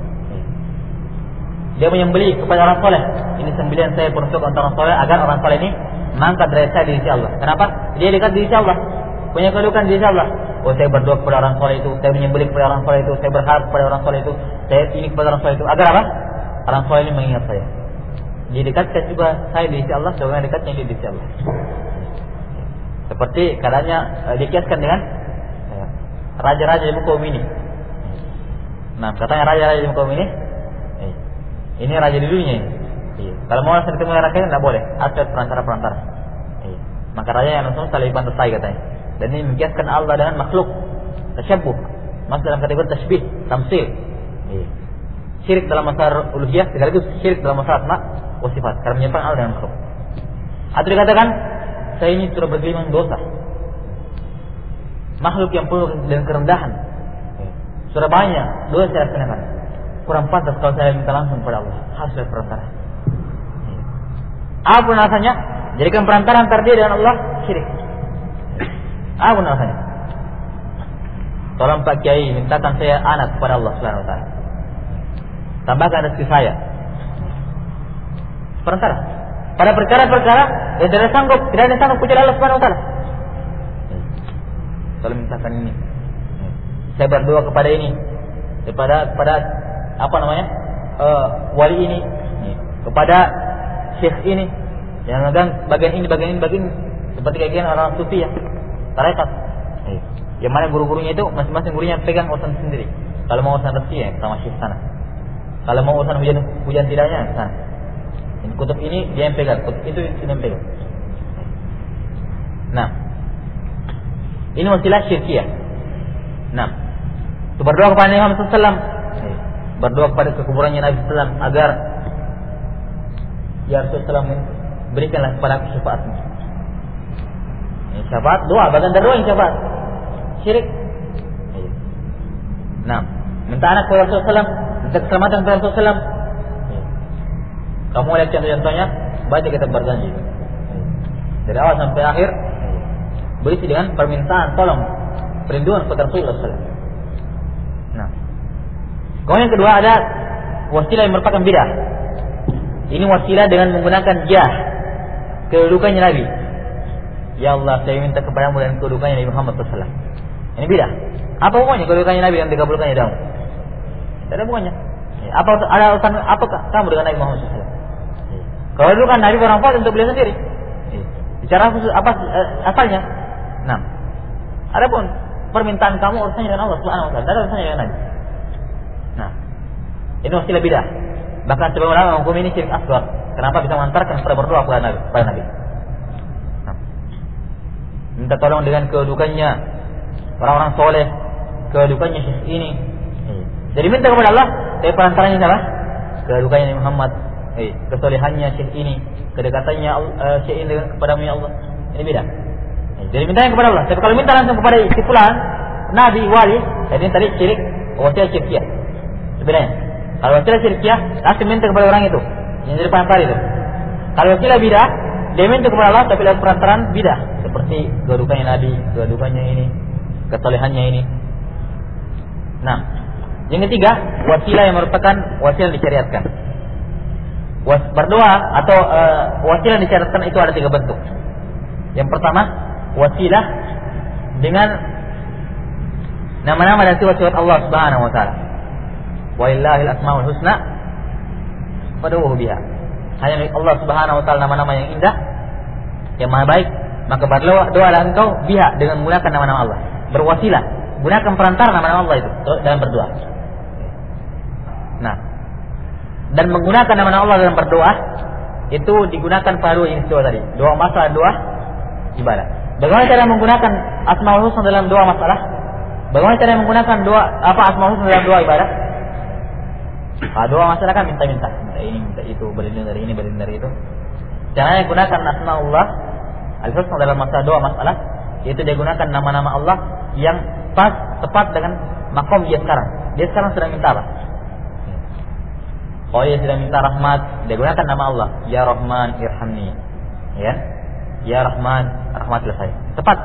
Dia menyembelih kepada orang soleh, ini sembelihan saya untuk orang soleh agar orang soleh ini mengangkat derajat saya di sisi Allah. Kenapa? Dia dekat di sisi Allah, punya kedudukan di sisi Allah. Oh, saya berdoa kepada orang soleh itu, saya menyembelih kepada orang soleh itu, saya berharap kepada orang soleh itu, saya ini kepada orang soleh itu, agar apa? Orang soleh ini mengingat saya. Didekatkan juga saya di sisi Allah, sebagaimana dekatnya di sisi Allah. Seperti katanya dikiaskan dengan raja-raja di muka bumi ini. Nah, katanya raja-raja di muka bumi ini raja di dunia ini. Kalau mau langsung ketemu rakyat tidak boleh, ada perantara-perantara. Maka raja yang langsung saling pantasai katanya. Dan ini mengkiaskan Allah dengan makhluk, tasyabuh, masuk dalam kategori tasbih, tamsil. Syirik dalam masalah uluhiyah sekaligus syirik dalam masalah asma wa sifat, karena menyerupakan Allah dengan makhluk. Atau dikatakan saya ini sudah bergelimang dosa. Makhluk yang penuh dengan kerendahan. Sudah banyak dosa saya laksanakan. Kurang pantas kalau saya minta langsung kepada Allah. Hasil perantara. Apapun alasannya, jadikan perantara antara dia dengan Allah syirik. Apapun alasannya. Tolong Pak Kiai mintakan saya anak kepada Allah Subhanahu wa taala. Tambahkan rezeki saya. Perantara. Pada perkara-perkara yang tidak ada sanggup kecuali Allah Subhanahu wa taala. Kalau mintakan ini, saya berdoa kepada ini, kepada apa namanya, wali ini, kepada syekh ini, yang megang bagian ini, seperti kayak orang sufi ya, tarekat. Yang mana guru-gurunya itu masing-masing gurunya pegang urusan sendiri. Kalau mau urusan rezeki ya sama syekh sana. Kalau mau urusan hujan tidaknya sana. Ini kutub ini dia yang pegang, kutub itu dia yang pegang. Nah, ini wasilah syirkiyah. Nah, itu berdoa kepada Nabi Muhammad SAW, berdoa kepada kekuburannya Nabi SAW agar ya Rasulullah SAW berikanlah kepada aku syafaatmu. Ini syafaat doa, bagian dari doa yang syafaat. Syirik. Nah, minta anak kepada Rasulullah SAW, minta keselamatan kepada Rasulullah SAW. Kamu lihat contoh-contohnya, baca kita berjanji. Dari awal sampai akhir berisi dengan permintaan tolong perlindungan kepada Rasulullah SAW. Nah, kemudian yang kedua ada wasilah yang merupakan bid'ah. Ini wasilah dengan menggunakan jah, kedudukannya Nabi. Ya Allah, saya minta kepadamu dan kedudukannya Nabi Muhammad SAW. Ini bid'ah. Apa hubungannya kedudukannya Nabi dan dikabulkannya daun? Tidak ada hubungannya. Apa ada urusan apa kamu dengan Nabi Muhammad SAW? Kalau kedudukan Nabi orang faham untuk beliau sendiri. Bicara khusus apa asalnya? Nah, adapun permintaan kamu urusannya dengan Allah Subhanahu wa taala, tidak ada urusannya dengan Nabi. Nah, ini wasilah bidah. Bahkan sebagian ulama menghukum ini syirik asghar. Kenapa bisa mengantarkan kepada berdoa kepada Nabi? Nah, minta tolong dengan kedudukannya orang-orang soleh, kedudukannya syekh ini. Jadi minta kepada Allah, tapi perantaranya siapa? Kedudukannya Nabi Muhammad, kesolehannya syekh ini, kedekatannya syekh ini kepada Allah. Ini beda. Jadi mintanya kepada Allah. Tapi kalau minta langsung kepada si fulan, nabi, wali, jadi tadi syirik, wasilah syirkiyah. Sebenarnya, kalau wasilah syirkiyah, langsung minta kepada orang itu, yang jadi perantara itu. Kalau wasilah bidah, dia minta kepada Allah tapi lewat perantaraan bidah, seperti kedudukannya nabi, kedudukannya ini, kesolehannya ini. Nah, yang ketiga, wasilah yang merupakan wasilah yang disyariatkan. Berdoa atau wasilah yang disyariatkan itu ada 3 bentuk. Yang pertama, wasilah dengan nama-nama dan sifat-sifat Allah Subhanahu wa taala. Walillahil asmaul husna fad'uhu biha. Hanya milik Allah Subhanahu wa taala nama-nama yang indah, yang maha baik, maka berdoalah engkau biha dengan menggunakan nama-nama Allah. Berwasilah, gunakan perantara nama-nama Allah itu dalam berdoa. Nah, dan menggunakan nama-nama Allah dalam berdoa itu digunakan pada 2 jenis doa tadi. Doa masalah, doa ibadah. Bagaimana cara menggunakan asmaul husna dalam doa masalah? Bagaimana cara menggunakan doa asmaul husna dalam doa ibadah? Doa masalah kan minta-minta, minta ini, minta itu, berlindung dari ini, berlindung dari itu. Caranya gunakan asmaullah Al-husna dalam masalah doa masalah yaitu dia gunakan nama-nama Allah yang tepat dengan makom dia sekarang. Dia sekarang sedang minta apa? Kalau dia sedang minta rahmat, dia gunakan nama Allah. Ya Rahman irhamni. Ya. Ya Rahman, rahmatilah saya. Tepat.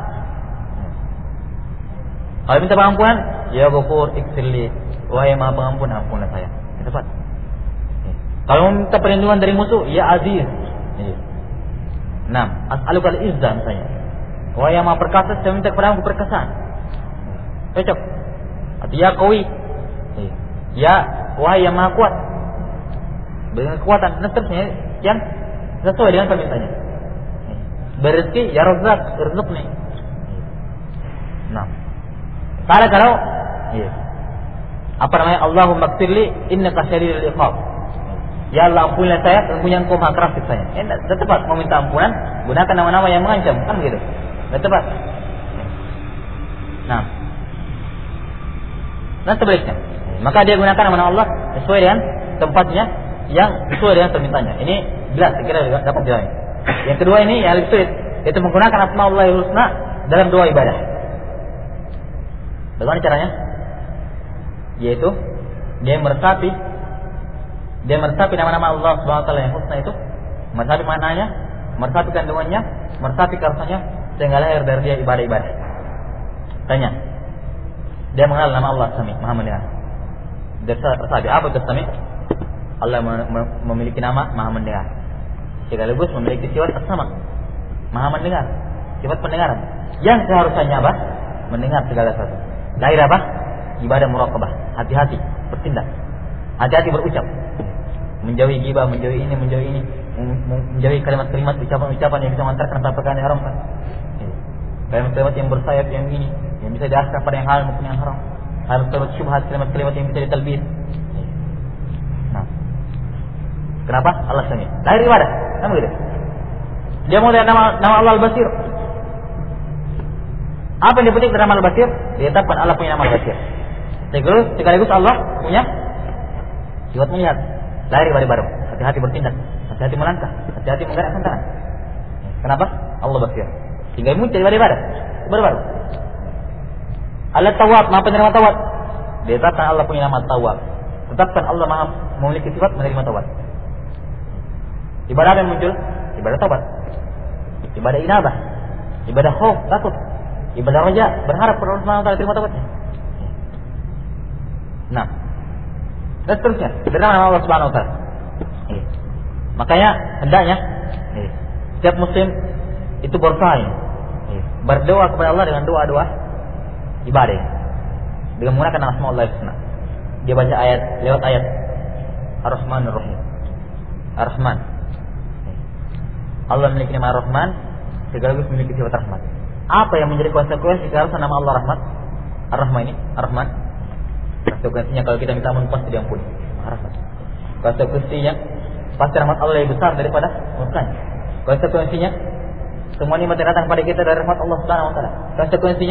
Kalau minta pengampunan, ya Ghafur ighfirli. Wahai Maha Pengampun, ampunlah saya. Tepat. Kalau minta perlindungan dari musuh, ya Aziz. Nah, as'aluka al-izzah misalnya. Wahai yang Maha Perkasa, saya minta kepadamu keperkasaan. Cocok. Atau ya Qawi. Ya, wahai yang Maha Kuat. Dengan kekuatan, nah seterusnya yang sesuai dengan permintaannya. Berrezeki, ya Razzaq, irzuqni. Nah, kalau apa namanya, Allahumma ighfirli innaka syadidul iqab. Ya Allah ampunilah saya, sesungguhnya Engkau Maha keras siksanya. Sudah tepat mau minta ampunan, gunakan nama-nama yang mengancam, kan begitu. Sudah tepat. Nah, dan sebaliknya, maka dia gunakan nama Allah sesuai dengan tempatnya, yang sesuai dengan permintaannya. Ini jelas, saya kira dapat jalannya. Yang kedua ini yang lebih sulit, yaitu menggunakan Asmaul Husna dalam doa ibadah. Bagaimana caranya? Yaitu dia meresapi nama-nama Allah Subhanahu wa taala yang husna itu, meresapi maknanya, meresapi kandungannya, meresapi karsanya, sehingga lahir dari dia ibadah-ibadah. Tanya. Dia mengenal nama Allah Sami, Maha mendengar. Dia resapi apa itu Sami? Allah memiliki nama Maha mendengar. Sekaligus memiliki sifat as-sama, Maha mendengar, sifat pendengaran. Yang seharusnya apa? Mendengar segala sesuatu. Lahir apa? Ibadah muraqabah, hati-hati bertindak, hati-hati berucap, menjauhi ghibah, menjauhi ini, menjauhi kalimat-kalimat, ucapan-ucapan yang bisa mengantarkan pada perkara yang haram. Kalimat-kalimat yang bersayap yang ini, yang bisa diarahkan pada yang halal maupun yang haram. Kalimat syubhat, kalimat-kalimat yang bisa ditalbis. Nah, kenapa? Allah Sami. Lahir ibadah, kan begitu? Dia mau lihat nama Allah Al-Basir. Apa yang dipetik dari nama Al-Basir? Ditetapkan Allah punya nama Al-Basir. Sekaligus Allah punya sifat melihat. Lahir ibadah baru. Hati-hati bertindak, hati-hati melangkah, hati-hati menggerakkan tangan. Kenapa? Allah Basir. Sehingga muncul ibadah baru. Allah Tawwab, Maha penerima tawab. Ditetapkan Allah punya nama Tawwab. Tetapkan Allah Maha memiliki sifat menerima tawab. Ibadah apa yang muncul? Ibadah taubat, ibadah inabah, ibadah khauf, takut, ibadah raja, berharap pada Allah Subhanahu wa taala terima taubatnya. Nah, dan seterusnya dari nama Allah Subhanahu wa taala. Makanya hendaknya setiap muslim itu bersaing berdoa kepada Allah dengan doa-doa ibadah dengan menggunakan nama Allah Husna. Dia baca ayat lewat ayat Ar-Rahmanur Rahim. Ar-Rahman, Allah memiliki nama Ar-Rahman, sekaligus memiliki sifat rahmat. Apa yang menjadi konsekuensi kalau nama Allah Rahmat? Ar-Rahman ini, Ar-Rahman. Konsekuensinya kalau kita minta ampun pasti diampuni. Rahmat. Konsekuensinya pasti rahmat Allah lebih besar daripada murkanya. Konsekuensinya semua nikmat yang datang pada kita dari rahmat Allah Subhanahu wa taala. Konsekuensinya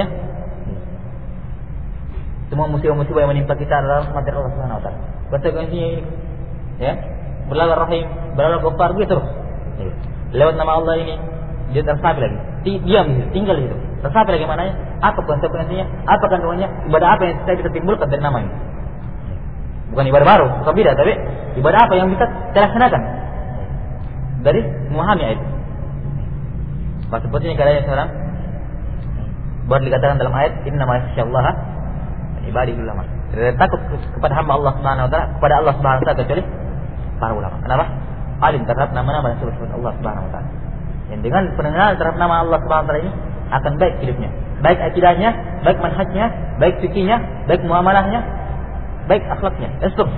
semua musibah-musibah yang menimpa kita adalah rahmat dari Allah Subhanahu wa taala. Konsekuensinya ini, ya, berlalu Rahim, berlalu Ghaffar gitu. Lewat nama Allah ini dia tersapi lagi. Diam, tinggal di situ. Tersapi lagi mananya? Apa konsekuensinya? Apa kandungannya? Ibadah apa yang kita timbulkan dari nama ini? Bukan ibadah baru, bukan beda, tapi ibadah apa yang bisa kita laksanakan dari memahami ayat. Pas sepertinya keadaan sekarang baru dikatakan dalam ayat inna ma yakhsyallaha ibadil ulama. Tidak takut kepada hamba Allah Subhanahu wa taala, kepada Allah Subhanahu wa taala kecuali para ulama. Kenapa? Alim terhadap nama-nama dan sifat Allah Subhanahu wa taala. Yang dengan pengenalan terhadap nama Allah Subhanahu wa taala ini akan baik hidupnya, baik akidahnya, baik manhajnya, baik fikihnya, baik muamalahnya, baik akhlaknya. Itu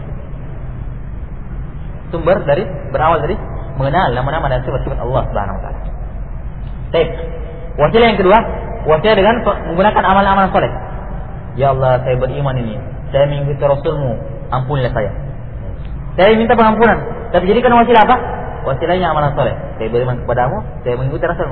sumber dari berawal dari mengenal nama-nama dan sifat-sifat Allah Subhanahu wa taala. Baik. Wasilah yang kedua, wasilah dengan menggunakan amalan-amalan saleh. Ya Allah, saya beriman ini, saya mengikuti Rasulmu, ampunilah saya. Saya minta pengampunan, tapi jadikan wasilah apa? Wasilahnya amalan saleh. Saya beriman kepadamu, saya mengikuti Rasulmu.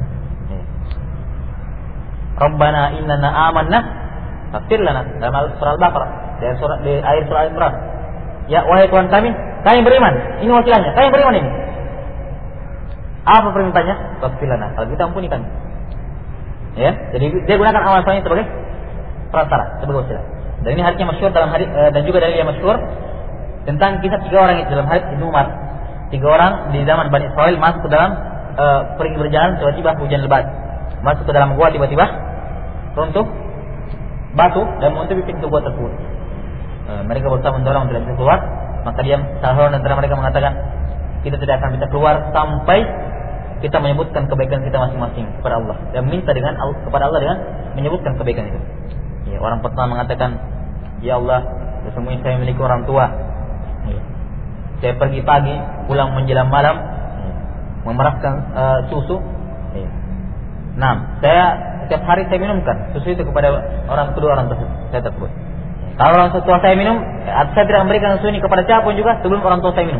Rabbana innana amanna faghfir lana. Dalam surah Al-Baqarah, di akhir surah Al-Imran. Ya wahai Tuhan kami beriman. Ini wasilahnya. Kami beriman ini. Apa permintaannya? Faghfir lana. Kalau kita ampuni kami. Ya, jadi dia gunakan amal soleh sebagai perantara, sebagai wasilah. Dan ini hadisnya masyhur dalam hadis dan juga dalil yang masyhur tentang kisah 3 orang itu dalam hadis Ibnu Umar. 3 orang di zaman Bani Israil masuk ke dalam pergi berjalan, tiba-tiba hujan lebat. Masuk ke dalam gua, tiba-tiba runtuh batu dan menutupi pintu gua tersebut. Mereka berusaha mendorong tidak bisa keluar, maka salah seorang antara mereka mengatakan, kita tidak akan bisa keluar sampai kita menyebutkan kebaikan kita masing-masing kepada Allah dan minta kepada Allah dengan menyebutkan kebaikan itu. Ya, orang pertama mengatakan, ya Allah, sesungguhnya saya memiliki orang tua. Ya. Saya pergi pagi, pulang menjelang malam, memerahkan susu. Ya. Nah, setiap hari saya minumkan susu itu kepada kedua orang tersebut. Kalau orang tua saya minum, saya tidak memberikan susu ini kepada siapapun juga sebelum orang tua saya minum.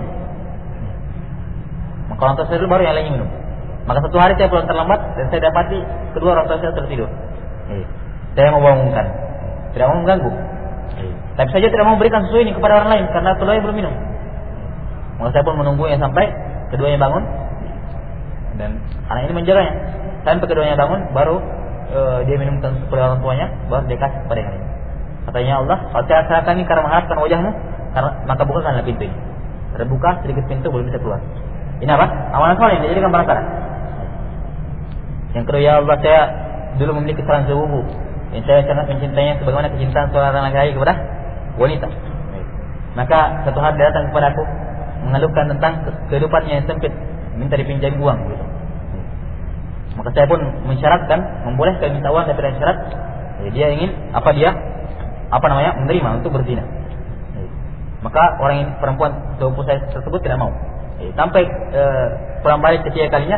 Maka orang tua saya dulu baru yang lainnya minum. Maka satu hari saya pulang terlambat dan saya dapati kedua orang tua saya tertidur. Saya mau bangunkan, tidak mau mengganggu. Tapi saja tidak mau memberikan susu ini kepada orang lain karena keduanya belum minum. Maka saya pun menunggunya sampai keduanya bangun dan anak ini menjaganya. Sampai keduanya bangun, baru dia minumkan kepada orang tuanya, baru dia kasih kepada yang lain. Katanya Allah, kalau saya kami karena mengharapkan wajahmu, maka bukakanlah pintu ini. Terbuka sedikit pintu, belum bisa keluar. Ini apa? Amalan soleh yang dijadikan perantara. Yang kedua, ya Allah, saya dulu memiliki seorang sepupu yang saya sangat mencintainya sebagaimana kecintaan seorang laki-laki kepada wanita. Maka satu hari dia datang kepada aku mengeluhkan tentang kehidupannya yang sempit, minta dipinjam uang gitu. Maka saya pun mensyaratkan, membolehkan minta uang tapi dengan syarat dia ingin menerima untuk berzina. Maka orang ini, perempuan sepupu saya tersebut tidak mau. Sampai pulang balik ketiga kalinya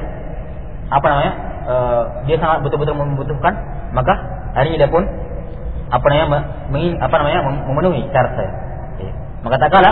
dia sangat betul-betul membutuhkan, maka hari ini dia pun memenuhi syarat saya. Maka tak kalah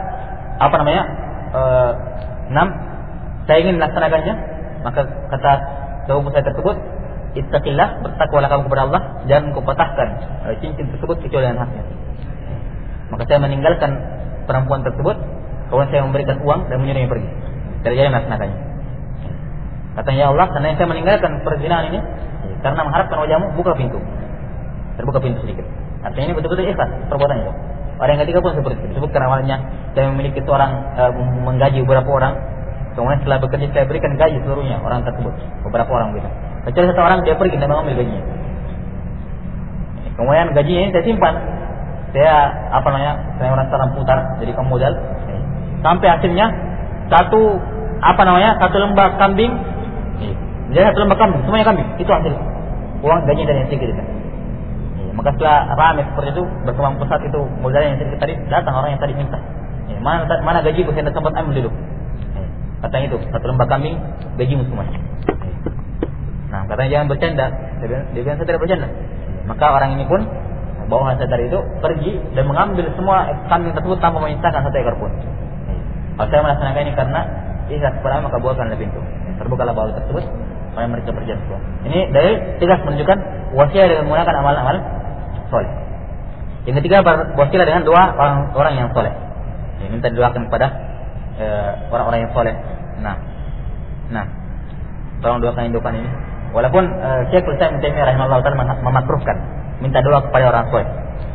saya ingin melaksanakannya, maka kata sepupu saya tersebut, ittaqillah, bertakwalah kamu kepada Allah, jangan kau patahkan cincin tersebut kecuali dengan haknya. Maka saya meninggalkan perempuan tersebut, kemudian saya memberikan uang dan menyuruhnya pergi. Dari jalan melaksanakannya. Katanya, ya Allah, karena saya meninggalkan perzinahan ini karena mengharapkan wajahmu, buka pintu. Terbuka pintu sedikit. Artinya ini betul-betul ikhlas perbuatannya. Orang yang ketiga pun seperti itu. Disebutkan awalnya saya memiliki seorang menggaji beberapa orang. Kemudian setelah bekerja saya berikan gaji seluruhnya orang tersebut, beberapa orang begitu. Kecuali satu orang dia pergi dan mengambil gajinya. Kemudian gajinya ini saya simpan. Saya merasa putar jadi modal. Sampai akhirnya satu lembah kambing. Jadi satu lembah kambing, semuanya kambing. Itu hasil uang gaji dari yang sedikit itu. Maka setelah ramai seperti itu, berkembang pesat itu modalnya yang sedikit tadi, datang orang yang tadi minta. Mana gaji saya sempat ambil dulu. Katanya itu satu lembah kambing gajimu semua. Nah, katanya jangan bercanda. Dia bilang saya tidak bercanda. Maka orang ini pun bawa hasil dari itu pergi dan mengambil semua kambing tersebut tanpa menyisakan satu ekor pun. Kalau saya melaksanakan ini karena ikhlas kepada maka bukakanlah pintu. Terbukalah bau tersebut, maka mereka berjalan keluar. Ini dari tegas menunjukkan wasilah dengan menggunakan amal-amal soleh. Yang ketiga, wasilah dengan doa orang yang soleh. Minta didoakan kepada orang-orang yang soleh. Nah, tolong doakan indukan ini. Walaupun Syekhul Islam Ibnu Taimiyah rahimahullah taala memakruhkan minta doa kepada orang soleh.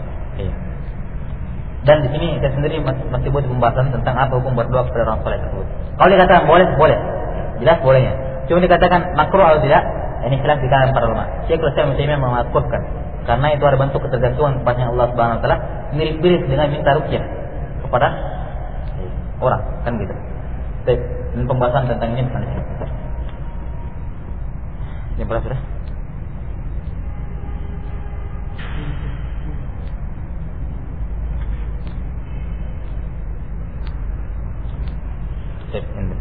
Dan di sini saya sendiri masih butuh pembahasan tentang apa hukum berdoa kepada orang soleh tersebut. Kalau dikatakan boleh, jelas bolehnya. Cuma dikatakan makruh atau tidak, ini khilaf di kalangan para ulama. Syekhul Islam Ibnu Taimiyah memakruhkan karena itu ada bentuk ketergantungan kepada Allah Subhanahu wa taala, mirip-mirip dengan minta ruqyah kepada orang, kan gitu. Baik, dan pembahasan tentang ini bukan di sini. Yang berapa sudah? Baik, ini.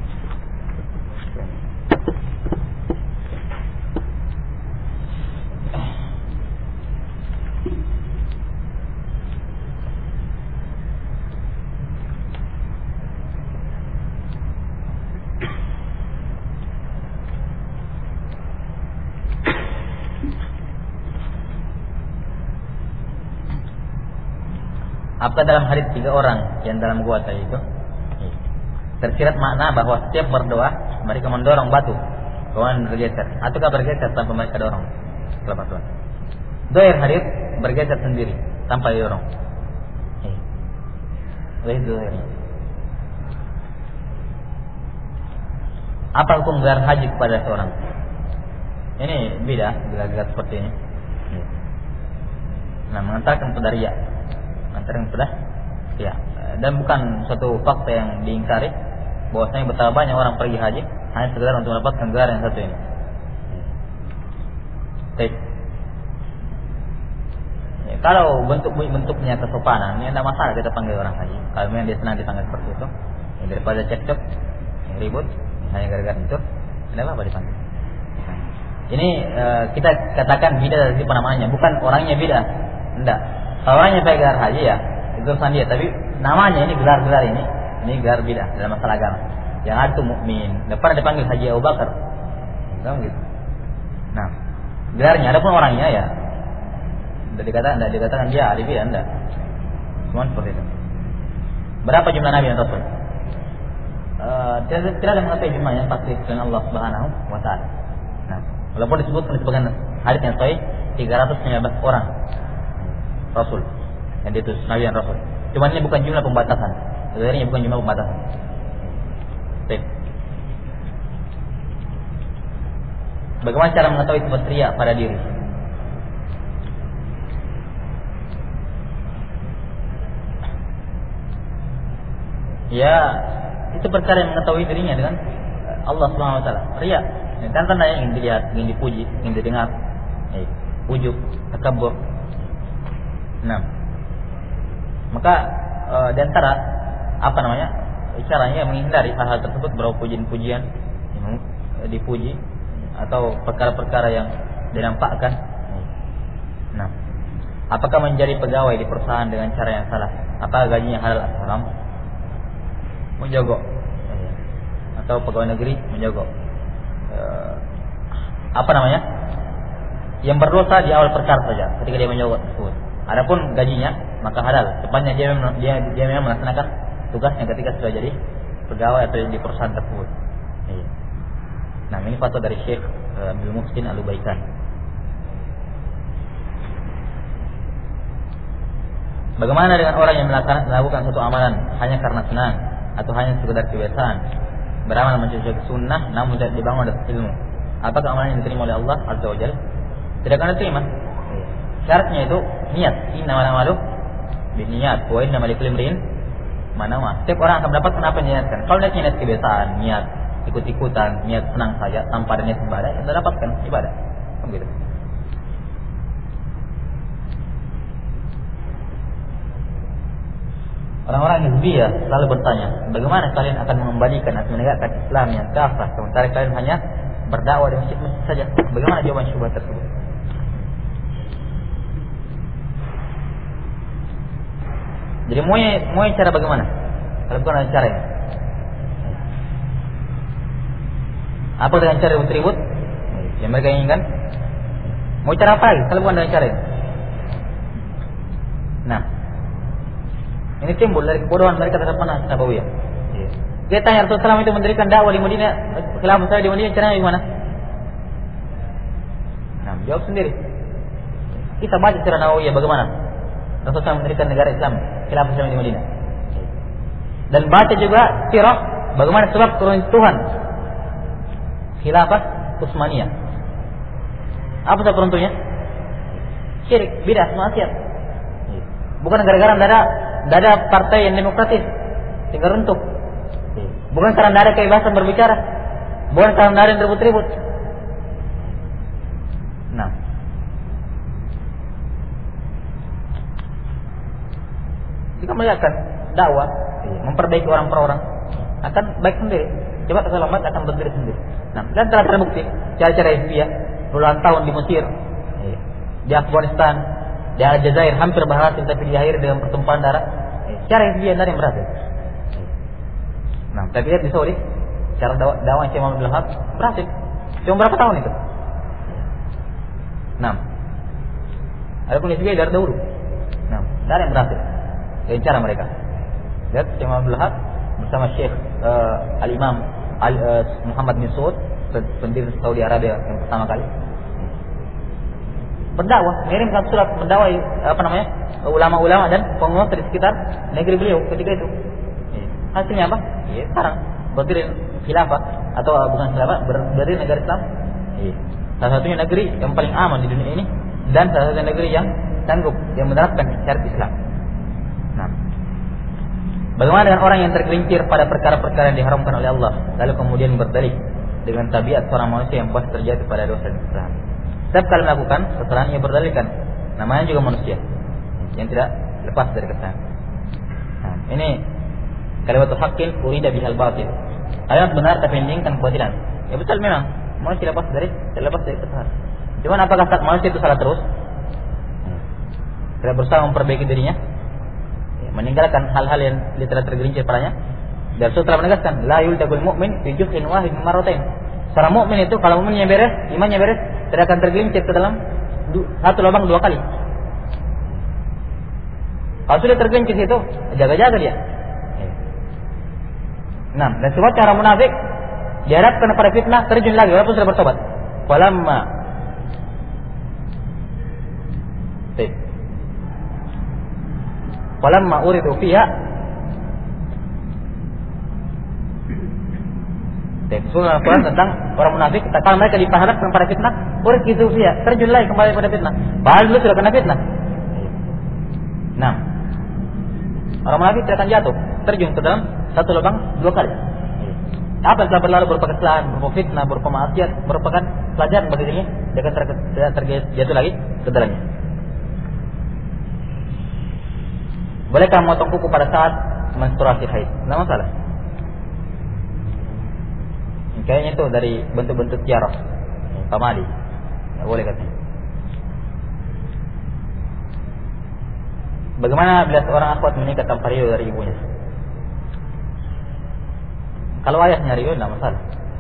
Apa dalam hadis 3 orang yang dalam gua tadi itu tersirat makna bahwa setiap berdoa mereka mendorong batu, kemudian bergeser, ataukah bergeser tanpa mereka dorong? Setelah batuan. Doir hadir bergeser sendiri tanpa didorong. Itu doirnya. Apa hukum gelar haji kepada seorang? Ini beda gelar-gelar seperti ini. Nah, mengantarkan kepada riya, mengantarkan kepada ya, dan bukan suatu fakta yang diingkari bahwasanya betapa banyak orang pergi haji hanya sekedar untuk mendapatkan gelar yang satu ini. Baik. Ya, kalau bentuknya kesopanan, ini tidak masalah kita panggil orang haji. Kalau memang dia senang dipanggil seperti itu, ya, daripada cekcok, ribut, hanya gara-gara itu, tidak apa-apa dipanggil. Ini kita katakan bidah dari sisi penamaannya, bukan orangnya bidah. Enggak. Kalau orangnya pakai gelar haji ya, itu urusan dia. Tapi namanya ini gelar-gelar ini gelar bidah dalam masalah agama. Yang ada itu mukmin. Pernah dipanggil Haji Abu Bakar. Tahu gitu. Nah, gelarnya adapun orangnya ya tidak dikatakan dia ahli bidah, enggak. Cuma seperti itu. Berapa jumlah nabi dan rasul? Tidak ada mengetahui jumlahnya pasti dengan Allah Subhanahu wa taala. Nah, walaupun disebutkan sebagian hadis yang sahih 319 orang rasul yang diutus nabi dan rasul. Cuma ini bukan jumlah pembatasan. Sebenarnya bukan jumlah pembatasan. Baik. Bagaimana cara mengetahui sifat riya pada diri? Ya, itu perkara yang mengetahui dirinya dengan Allah Subhanahu wa taala. Riya, kan tanda yang ingin dilihat, ingin dipuji, ingin didengar. Ujub, takabur. Nah, maka di antara caranya menghindari hal-hal tersebut berupa pujian-pujian, dipuji atau perkara-perkara yang dinampakkan. Nah, apakah menjadi pegawai di perusahaan dengan cara yang salah? Apakah gajinya halal atau haram? Menjogok. Atau pegawai negeri menjogok. Yang berdosa di awal perkara saja ketika dia menjogok tersebut. Adapun gajinya maka halal sepanjang dia memang melaksanakan tugasnya ketika sudah jadi pegawai atau di perusahaan tersebut. Nah, ini fatwa dari Syekh Abdul Muhsin Al-Ubaikan. Bagaimana dengan orang yang melakukan suatu amalan hanya karena senang atau hanya sekedar kebiasaan, beramal mencocoki sunnah namun tidak dibangun atas ilmu? Apakah amalan yang diterima oleh Allah Azza wa Jalla? Tidak akan diterima. Syaratnya itu niat. Innamal a'malu binniyat wa innamal likulli imrin ma nawa. Setiap orang akan mendapatkan apa yang diniatkan. Kalau niat kebiasaan, niat ikut-ikutan, niat senang saja tanpa ada niat ibadah, yang dapatkan ibadah. Begitu. Orang-orang Hizbiyah selalu bertanya, bagaimana kalian akan mengembalikan atau menegakkan Islam yang kafah sementara kalian hanya berdakwah di masjid-masjid saja? Bagaimana jawaban syubhat tersebut? Jadi mau cara bagaimana? Kalau bukan ada cara ini. Apa dengan cara ribut-ribut yang mereka inginkan? Mau cara apa lagi? Kalau bukan dengan cara ini. Nah, ini timbul dari kebodohan mereka terhadap manhaj Nabawiyah. Dia tanya Rasulullah SAW itu mendirikan dakwah di Madinah, khilafah saya di Madinah, caranya gimana? Nah, jawab sendiri. Kita baca secara Nabawiyah bagaimana Rasulullah mendirikan negara Islam, khilafah Islam di Madinah. Dan baca juga sirah bagaimana sebab turun Tuhan khilafah Utsmaniyah. Apa sebab runtuhnya? Syirik, bidah, maksiat. Bukan gara-gara tidak ada partai yang demokratis sehingga runtuh. Bukan karena tidak ada kebebasan berbicara. Bukan karena tidak ada yang ribut-ribut. Nah, jika melihatkan dakwah memperbaiki orang per orang akan baik sendiri. Coba selamat akan berdiri sendiri. Nah, dan telah terbukti cara-cara Hizbiyah puluhan tahun di Mesir, di Afghanistan, di Aljazair hampir berhasil tapi diakhiri dengan pertumpahan darah. Cara Hizbiyah dari yang berhasil. Nah, tapi lihat di Saudi, cara dakwah Syekh Muhammad Abdul Wahab berhasil. Cuma berapa tahun itu? 6. Adapun Hizbiyah dari dahulu. Nah, dari yang berhasil. Dengan cara mereka. Lihat Syekh Muhammad Abdul Wahab bersama Syekh Al-Imam Muhammad bin Saud, pendiri Saudi Arabia yang pertama kali. Berdakwah, mengirimkan surat mendakwai ulama-ulama dan penguasa di sekitar negeri beliau ketika itu. Hasilnya apa? Sekarang berdiri khilafah atau bukan khilafah, berdiri negara Islam. Salah satunya negeri yang paling aman di dunia ini dan salah satu negeri yang sanggup yang menerapkan syariat Islam. Nah, bagaimana dengan orang yang tergelincir pada perkara-perkara yang diharamkan oleh Allah, lalu kemudian berdalih dengan tabiat seorang manusia yang pasti terjadi pada dosa dan kesalahan. Setiap kali melakukan kesalahan ia berdalilkan, namanya juga manusia yang tidak lepas dari kesalahan. Nah, ini kalimat haqqin urida bihal batil. Kalimat benar tapi menginginkan kebatilan. Ya betul memang manusia tidak lepas dari kesalahan. Cuman apakah manusia itu salah terus? Tidak berusaha memperbaiki dirinya, meninggalkan hal-hal yang tidak tergelincir padanya. Dan Rasul telah menegaskan, la yuldagul mu'min fi juhin wahid marratain. Seorang mukmin itu kalau mukminnya beres, imannya beres, tidak akan tergelincir ke dalam satu lubang 2 kali. Kalau sudah tergelincir itu, jaga-jaga dia. Nah, dan sebaliknya orang munafik dihadapkan pada fitnah, terjun lagi walaupun sudah bertobat. Walamma uridu fiha. Surah Al-Quran tentang orang munafik, kalau mereka dihadapkan pada fitnah, uridu fiha, terjun lagi kembali pada fitnah. Padahal dulu sudah kena fitnah. Nah, orang munafik tidak akan jatuh, terjun ke dalam satu lubang 2 kali. Apa yang telah berlalu berupa kesalahan, berupa fitnah, berupa maksiat, merupakan pelajaran bagi dirinya, dia akan tidak terjatuh lagi ke dalamnya. Bolehkah memotong kuku pada saat menstruasi haid? Tidak masalah. Kayaknya itu dari bentuk-bentuk tiarah, pamali. Tidak boleh katanya. Bagaimana bila seorang akhwat menikah tanpa ridho dari ibunya? Kalau ayahnya ridho, tidak masalah.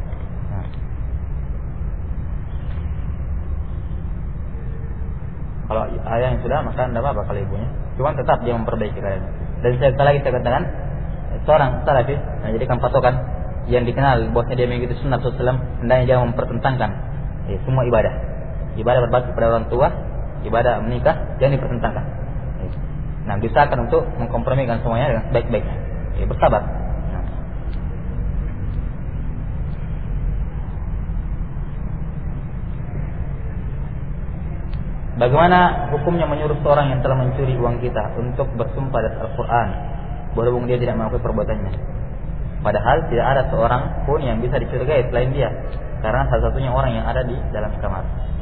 Kalau ayah yang sudah, maka tidak apa-apa kalau ibunya. Cuma tetap dia memperbaiki keadaan. Dan sekali lagi saya katakan, seorang salafi menjadikan patokan yang dikenal bahwasanya dia mengikuti sunnah Rasulullah, hendaknya jangan mempertentangkan semua ibadah. Ibadah berbakti pada orang tua, ibadah menikah jangan dipertentangkan. Nah, diusahakan untuk mengkompromikan semuanya dengan baik-baiknya. Bersabar. Bagaimana hukumnya menyuruh seorang yang telah mencuri uang kita untuk bersumpah dari Al-Quran berhubung dia tidak mengakui perbuatannya, padahal tidak ada seorang pun yang bisa dicurigai selain dia, karena salah satunya orang yang ada di dalam kamar.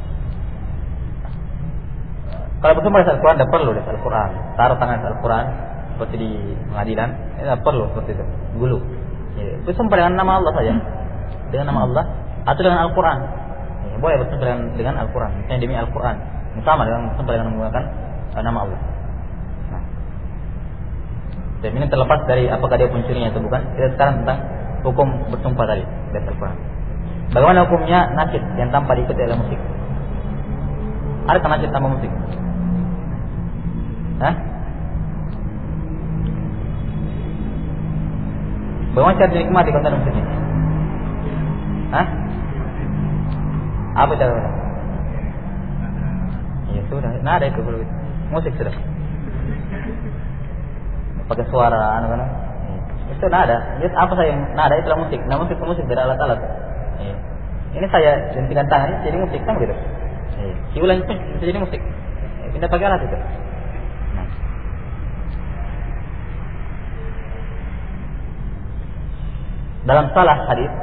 Kalau bersumpah dari Al-Quran, tidak perlu dari Al-Quran taruh tangan di Al-Quran seperti di pengadilan, tidak perlu seperti itu gulu. Bersumpah dengan nama Allah saja, dengan nama Allah atau dengan Al-Quran. Boleh bersumpah dengan Al-Quran, misalnya demi Al-Quran, sama dengan bersumpah dengan menggunakan nama Allah. Dan ini terlepas dari apakah dia pencurinya atau bukan. Kita sekarang tentang hukum bersumpah tadi dari Al-Quran. Bagaimana hukumnya nasyid yang tanpa diikuti oleh musik? Adakah nasyid tanpa musik? Bagaimana cara dinikmati konten musiknya? Apa cara? Ya sudah, nada itu perlu. Musik sudah. Pakai suara itu nada. Jadi apa saya nada itulah musik. Nah, musik dari alat-alat. Ini saya jentikan tangan jadi musik kan gitu. Siulan pun bisa jadi musik. Pindah pakai alat itu. Nah. Dalam salah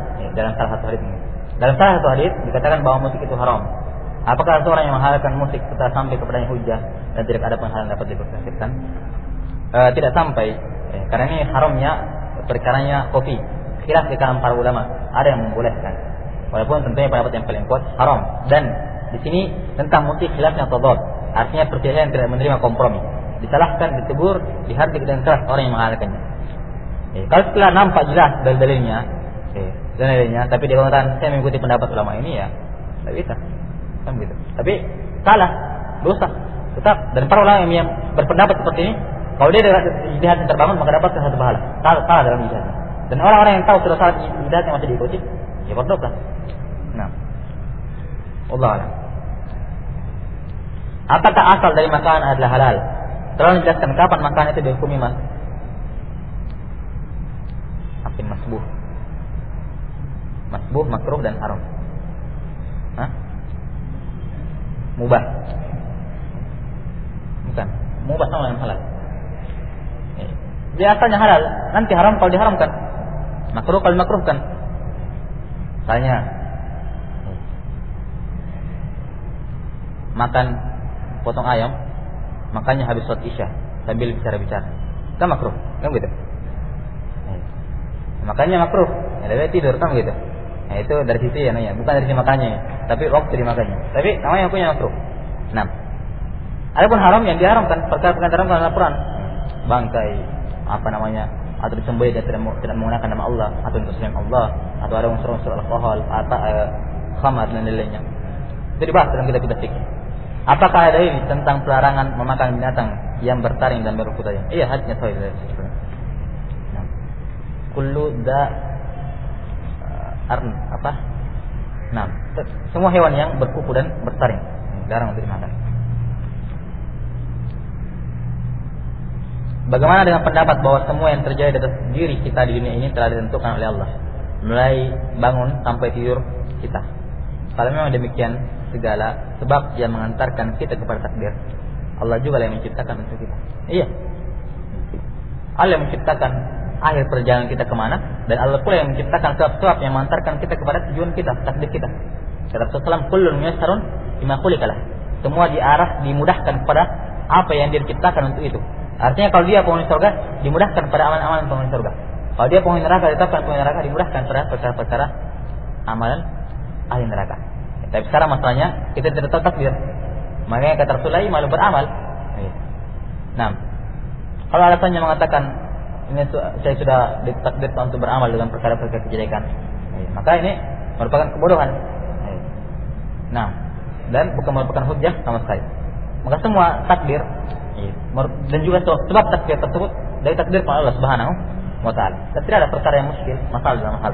satu hadis dikatakan bahwa musik itu haram. Apakah seorang yang menghalalkan musik setelah sampai kepadanya hujjah dan tidak ada penghalang dapat diperhatikan? Tidak sampai, karena ini haramnya perkaranya kopi. Khilaf di kalangan para ulama, ada yang membolehkan. Walaupun tentunya pendapat yang paling kuat haram. Dan di sini tentang musik khilafnya tadad, artinya perselisihan tidak menerima kompromi. Disalahkan, ditegur, dihardik dengan keras orang yang menghalalkannya. Kalau setelah nampak jelas dalilnya, tapi dia mengatakan saya mengikuti pendapat ulama ini, ya tidak bisa, kan begitu. Tapi salah, dosa tetap. Dan para ulama yang berpendapat seperti ini, kalau dia dengan ijtihad yang terbangun maka dapat satu pahala. Salah dalam ijtihad. Dan orang-orang yang tahu sudah salat ibadahnya masih diikuti, ya berdoa. Nah, Allah a'lam. Apakah asal dari makanan adalah halal? Tolong jelaskan kapan makanan itu dihukumi masbuh. Masbuh, makruh dan haram. Hah? Mubah. Bukan. Mubah sama dengan halal. Dia asalnya halal, nanti haram kalau diharamkan. Makruh kalau dimakruhkan. Misalnya makan potong ayam, makannya habis sholat isya sambil bicara-bicara, kan makruh, kan gitu. Makanya makruh, lebih tidur kan gitu. Nah, itu dari situ ya namanya, bukan dari sisi makannya, tapi waktu dimakannya. Tapi namanya punya makruh. Nah, adapun haram yang diharamkan, perkara-perkara diharamkan dalam Al-Quran, bangkai, atau disembelih dan tidak menggunakan nama Allah, atau untuk selain Allah, atau ada unsur-unsur alkohol, atau khamar dan lainnya. Itu dibahas dalam kitab fikih. Apakah ada ini tentang pelarangan memakan binatang yang bertaring dan berbulu tajam? Iya, hadisnya sahih dari situ. Nah, kullu semua hewan yang berkuku dan bertaring dilarang untuk dimakan. Bagaimana dengan pendapat bahwa semua yang terjadi atas diri kita di dunia ini telah ditentukan oleh Allah, mulai bangun sampai tidur kita? Kalau memang demikian segala sebab yang mengantarkan kita kepada takdir, Allah juga yang menciptakan untuk kita. Iya, Allah yang menciptakan akhir perjalanan kita kemana, dan Allah pula yang menciptakan sebab-sebab yang mengantarkan kita kepada tujuan kita, takdir kita. Kata Rasulullah, kullun muyassarun lima khuliqalah. Semua dimudahkan kepada apa yang diciptakan untuk itu. Artinya kalau dia penghuni surga, dimudahkan pada amalan-amalan penghuni surga. Kalau dia penghuni neraka, ditetapkan penghuni neraka, dimudahkan pada perkara-perkara amalan ahli neraka. Tapi sekarang masalahnya kita tidak tahu takdir. Makanya kata Rasulullah, malu beramal. Nah, kalau alasannya mengatakan ini saya sudah ditakdirkan untuk beramal dengan perkara-perkara kejelekan, maka ini merupakan kebodohan. Nah, dan bukan merupakan hujjah sama sekali. Maka semua takdir dan juga sebab takdir tersebut dari takdir Allah Subhanahu wa taala. Dan tidak ada perkara yang muskil, masalah dalam hal.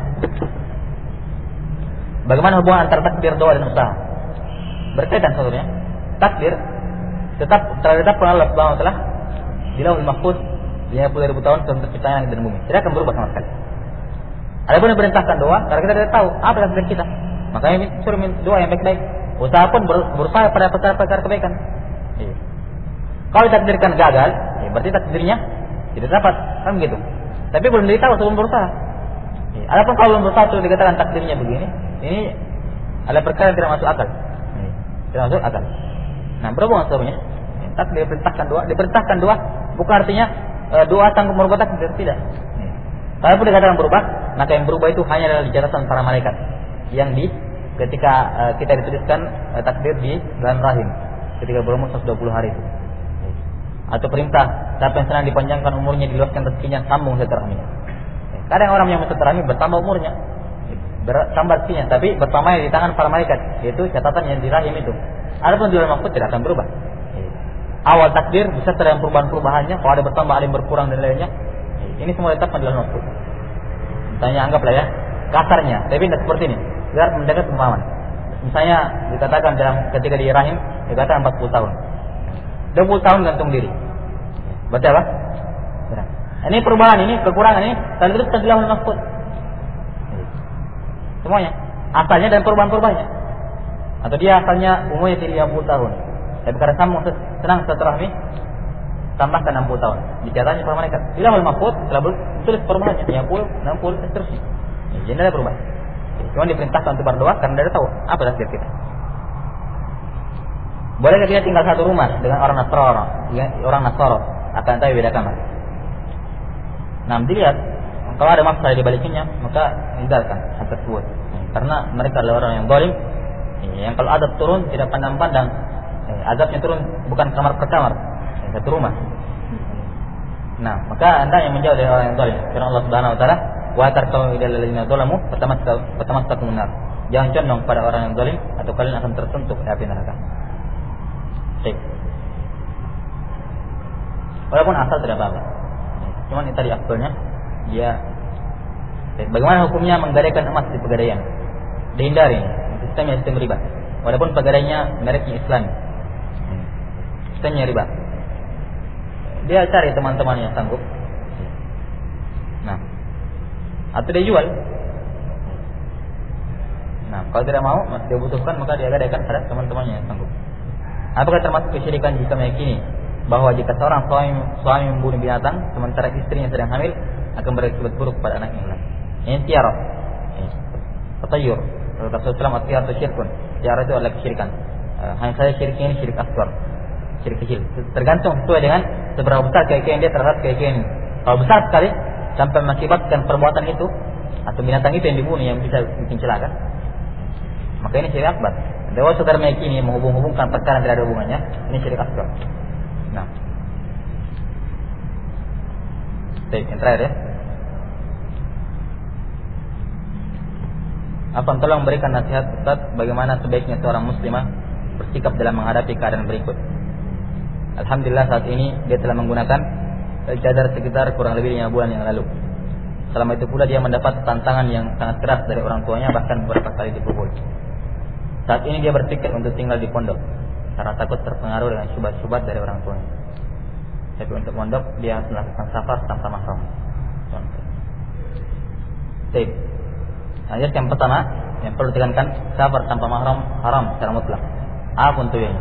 Bagaimana hubungan antara takdir, doa dan usaha? Berkaitan sebenarnya. Takdir tetap terhadap Allah Subhanahu wa taala di Lauhul Mahfuz 50.000 tahun sebelum terciptanya langit dan bumi. Tidak akan berubah sama sekali. Adapun diperintahkan doa, karena kita tidak tahu apa takdir kita. Makanya suruh doa yang baik-baik. Usaha pun berusaha pada perkara-perkara kebaikan. Kalau ditakdirkan gagal, berarti takdirnya tidak dapat, kan begitu. Tapi belum ditahu sebelum berusaha. Adapun kalau belum berusaha sudah dikatakan takdirnya begini, ini ada perkara yang tidak masuk akal. Tidak masuk akal. Nah, berhubungan sebenarnya. Takdir diperintahkan doa, bukan artinya doa sanggup merubah takdir, tidak. Kalaupun dikatakan berubah, maka yang berubah itu hanya adalah catatan para malaikat yang ketika kita dituliskan takdir di dalam rahim ketika berumur 120 hari itu. Atau perintah siapa yang senang dipanjangkan umurnya, diluaskan rezekinya, sambung silaturahmi. Kadang orang yang silaturahmi bertambah umurnya, bertambah rezekinya, tapi bertambah di tangan para malaikat, yaitu catatan yang di rahim itu. Adapun di dalam mahfuz tidak akan berubah. Awal takdir bisa terjadi perubahan-perubahannya, kalau ada bertambah, ada yang berkurang dan lainnya. Ini semua ditetapkan di dalam mahfuz. Misalnya anggaplah ya, kasarnya, tapi tidak seperti ini. Biar menjaga pemahaman. Misalnya dikatakan ketika di rahim dikatakan 40 tahun. 20 tahun gantung diri. Berarti apa? Ini perubahan ini, kekurangan ini, dan terus terjelas mahfuz. Semuanya. Asalnya dan perubahan-perubahannya. Atau dia asalnya umurnya 30 tahun. Tapi karena sambung senang silaturahmi, tambahkan 60 tahun. Dicatatnya para malaikat. Di Lauhul Mahfuz telah tulis perubahannya 30, 60 dan seterusnya. Jadi ada perubahan. Cuma diperintahkan untuk berdoa karena dia tahu apa takdir kita. Bolehkah kita tinggal satu rumah dengan orang Nasrani, akan tapi beda kamar? Nah, dilihat kalau ada masalah di baliknya, maka tinggalkan hal tersebut. Karena mereka adalah orang yang zalim, yang kalau azab turun tidak pandang-pandang. Azabnya turun bukan kamar per kamar, satu rumah. Nah, maka anda yang menjauh dari orang yang zalim. Karena Allah Subhanahu wa taala, wa tarkau ila alladziina zalamu fatamassakakum nar. Jangan condong pada orang yang zalim atau kalian akan tersentuh api neraka. Walaupun asal tidak apa-apa. Cuman ini tadi aktualnya dia Bagaimana hukumnya menggadaikan emas di pegadaian? Dihindari. Sistemnya sistem riba. Walaupun pegadaiannya mereknya Islam, sistemnya riba. Dia cari teman-teman yang sanggup. Nah, atau dia jual. Nah, kalau tidak mau, masih dia butuhkan, maka dia gadaikan terhadap teman-temannya yang sanggup. Apakah termasuk kesyirikan jika meyakini bahwa jika seorang suami membunuh binatang sementara istrinya sedang hamil akan berakibat buruk pada anak yang lain? Ini tiara, tatayur. Rasulullah SAW atau syirkun. Tiara itu adalah kesyirikan. Hanya saja syiriknya ini syirik asghar, syirik kecil. Tergantung sesuai dengan seberapa besar keyakinan dia terhadap keyakinan ini. Kalau besar sekali sampai mengakibatkan perbuatan itu atau binatang itu yang dibunuh yang bisa bikin celaka, maka ini syirik akbar. Dewa saudara meyakini menghubung-hubungkan perkara yang tidak ada hubungannya, ini syirik asghar. Nah, baik, yang terakhir ya. Afwan, tolong berikan nasihat Ustaz bagaimana sebaiknya seorang muslimah bersikap dalam menghadapi keadaan berikut. Alhamdulillah saat ini dia telah menggunakan cadar sekitar kurang lebih 5 bulan yang lalu. Selama itu pula dia mendapat tantangan yang sangat keras dari orang tuanya, bahkan beberapa kali dipukul. Saat ini dia berpikir untuk tinggal di pondok karena takut terpengaruh dengan syubhat-syubhat dari orang tuanya. Tapi untuk pondok dia harus melakukan safar tanpa mahram. Baik. Ayat yang pertama yang perlu ditekankan, safar tanpa mahram haram secara mutlak. Apapun tujuannya,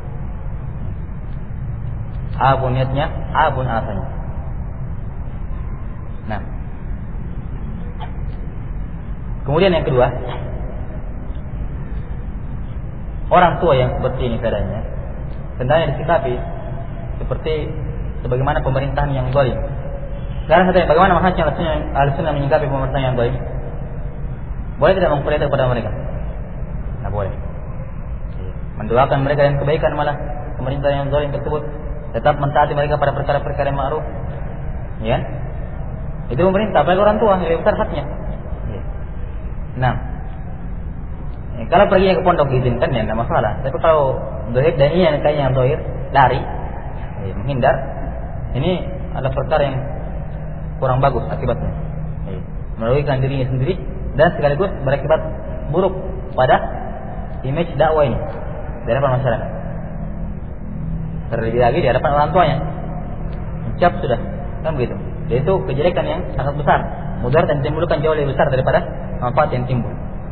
apapun niatnya, apapun alasannya. Nah, kemudian yang kedua, orang tua yang seperti ini keadaannya hendaknya disikapi seperti sebagaimana pemerintahan yang zalim. Sekarang saya tanya, bagaimana manhajnya Ahlussunnah menyikapi pemerintahan yang zalim? Boleh tidak memperintah kepada mereka? Tidak boleh. Mendoakan mereka yang kebaikan, malah pemerintah yang zalim tersebut tetap mentaati mereka pada perkara-perkara yang ma'ruf. Ya, itu pemerintah, apalagi orang tua, lebih besar haknya. Nah, kalau perginya ke pondok diizinkan ya tidak masalah. Tapi kalau dohir dan ini yang kayaknya dohir lari, menghindar, ini adalah perkara yang kurang bagus akibatnya. Merugikan dirinya sendiri dan sekaligus berakibat buruk pada image dakwah ini di hadapan masyarakat. Terlebih lagi di hadapan orang tuanya, ucap sudah, kan begitu. Itu kejelekan yang sangat besar, mudarat yang ditimbulkan jauh lebih besar daripada manfaat yang timbul.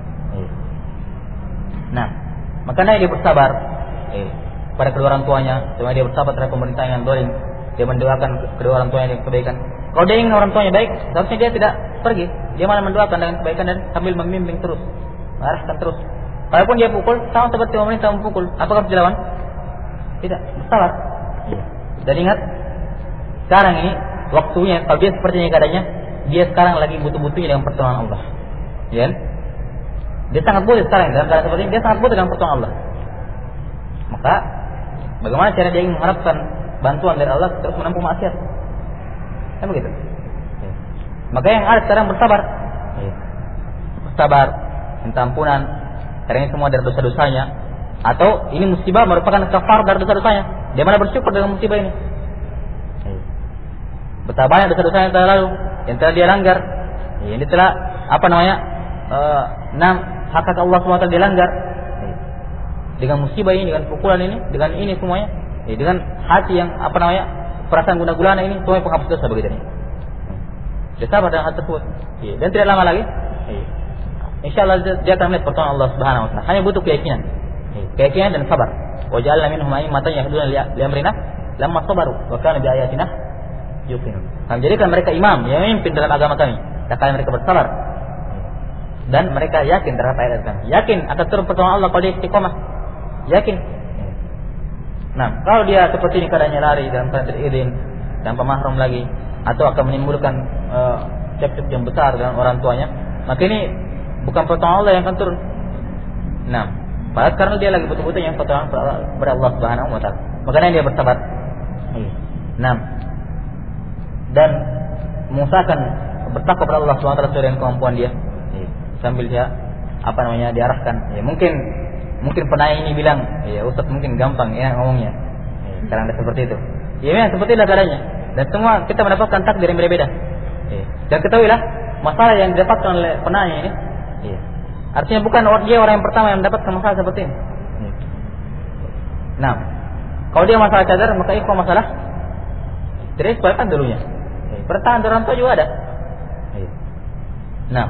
Nah, makanya dia bersabar pada kedua orang tuanya, supaya dia bersabar terhadap pemerintah yang zalim. Dia mendoakan kedua orang tuanya dengan kebaikan. Kalau dia ingin orang tuanya baik, seharusnya dia tidak pergi. Dia malah mendoakan dengan kebaikan dan sambil membimbing terus, mengarahkan terus. Walaupun dia pukul, sama seperti pemerintah memukul, apakah dilawan? Tidak, bersabar. Dan ingat, sekarang ini waktunya, kalau dia seperti ini keadaannya, dia sekarang lagi butuh-butuhnya dengan pertolongan Allah. Ya? Dia sangat butuh sekarang dalam keadaan seperti ini, dia sangat butuh dengan pertolongan Allah. Maka, bagaimana cara dia ingin mengharapkan bantuan dari Allah terus menempuh maksiat? Kan begitu. Maka yang ada sekarang bersabar, bersabar, minta ampunan, karena ini semua dari dosa-dosanya, atau ini musibah merupakan kafar dari dosa-dosanya. Dia mana bersyukur dengan musibah ini. Betapa banyak dosa-dosa yang telah lalu, yang telah dia langgar, ini telah hak Allah SWT dia langgar. Dengan musibah ini, dengan pukulan ini, dengan ini semuanya, dengan hati yang perasaan guna-gulana ini, semuanya penghapus dosa begitu ini. Dia sabar dengan hal tersebut, dan tidak lama lagi, insyaallah dia akan melihat pertolongan Allah Subhanahu Wa Taala. Hanya butuh keyakinan, keyakinan dan sabar. Waja'alna minhum a'immatan yahduna li amrina lamma sabaru wa kanu bi ayatina yuqinun. Kami jadikan mereka imam yang memimpin dalam agama kami, tatkala mereka bersabar dan mereka yakin terhadap ayat kami. Yakin akan turun pertolongan Allah kalau dia istiqomah. Yakin. Nah, kalau dia seperti ini keadaannya lari dalam keadaan terizin, tanpa mahram lagi, atau akan menimbulkan cekcok yang besar dengan orang tuanya, maka ini bukan pertolongan Allah yang akan turun. Nah, padahal karena dia lagi butuh-butuh yang pertolongan kepada Allah Subhanahu Wa Taala, makanya dia bersabar. Nah, dan mengusahakan bertakwa kepada Allah Subhanahu Wa Taala sesuai dengan kemampuan dia, sambil dia diarahkan. Mungkin penanya ini bilang, Ustaz mungkin gampang ya ngomongnya, karena ada seperti itu. Ya memang seperti itu keadaannya. Dan semua kita mendapatkan takdir yang berbeda. Dan ketahuilah, masalah yang didapatkan oleh penanya ini. Iya. Artinya bukan dia orang yang pertama yang mendapatkan masalah seperti ini. Nah, kalau dia masalah cadar, maka ikhwah masalah tidak kan dulunya. Pertanyaan orang tua juga ada. Nah,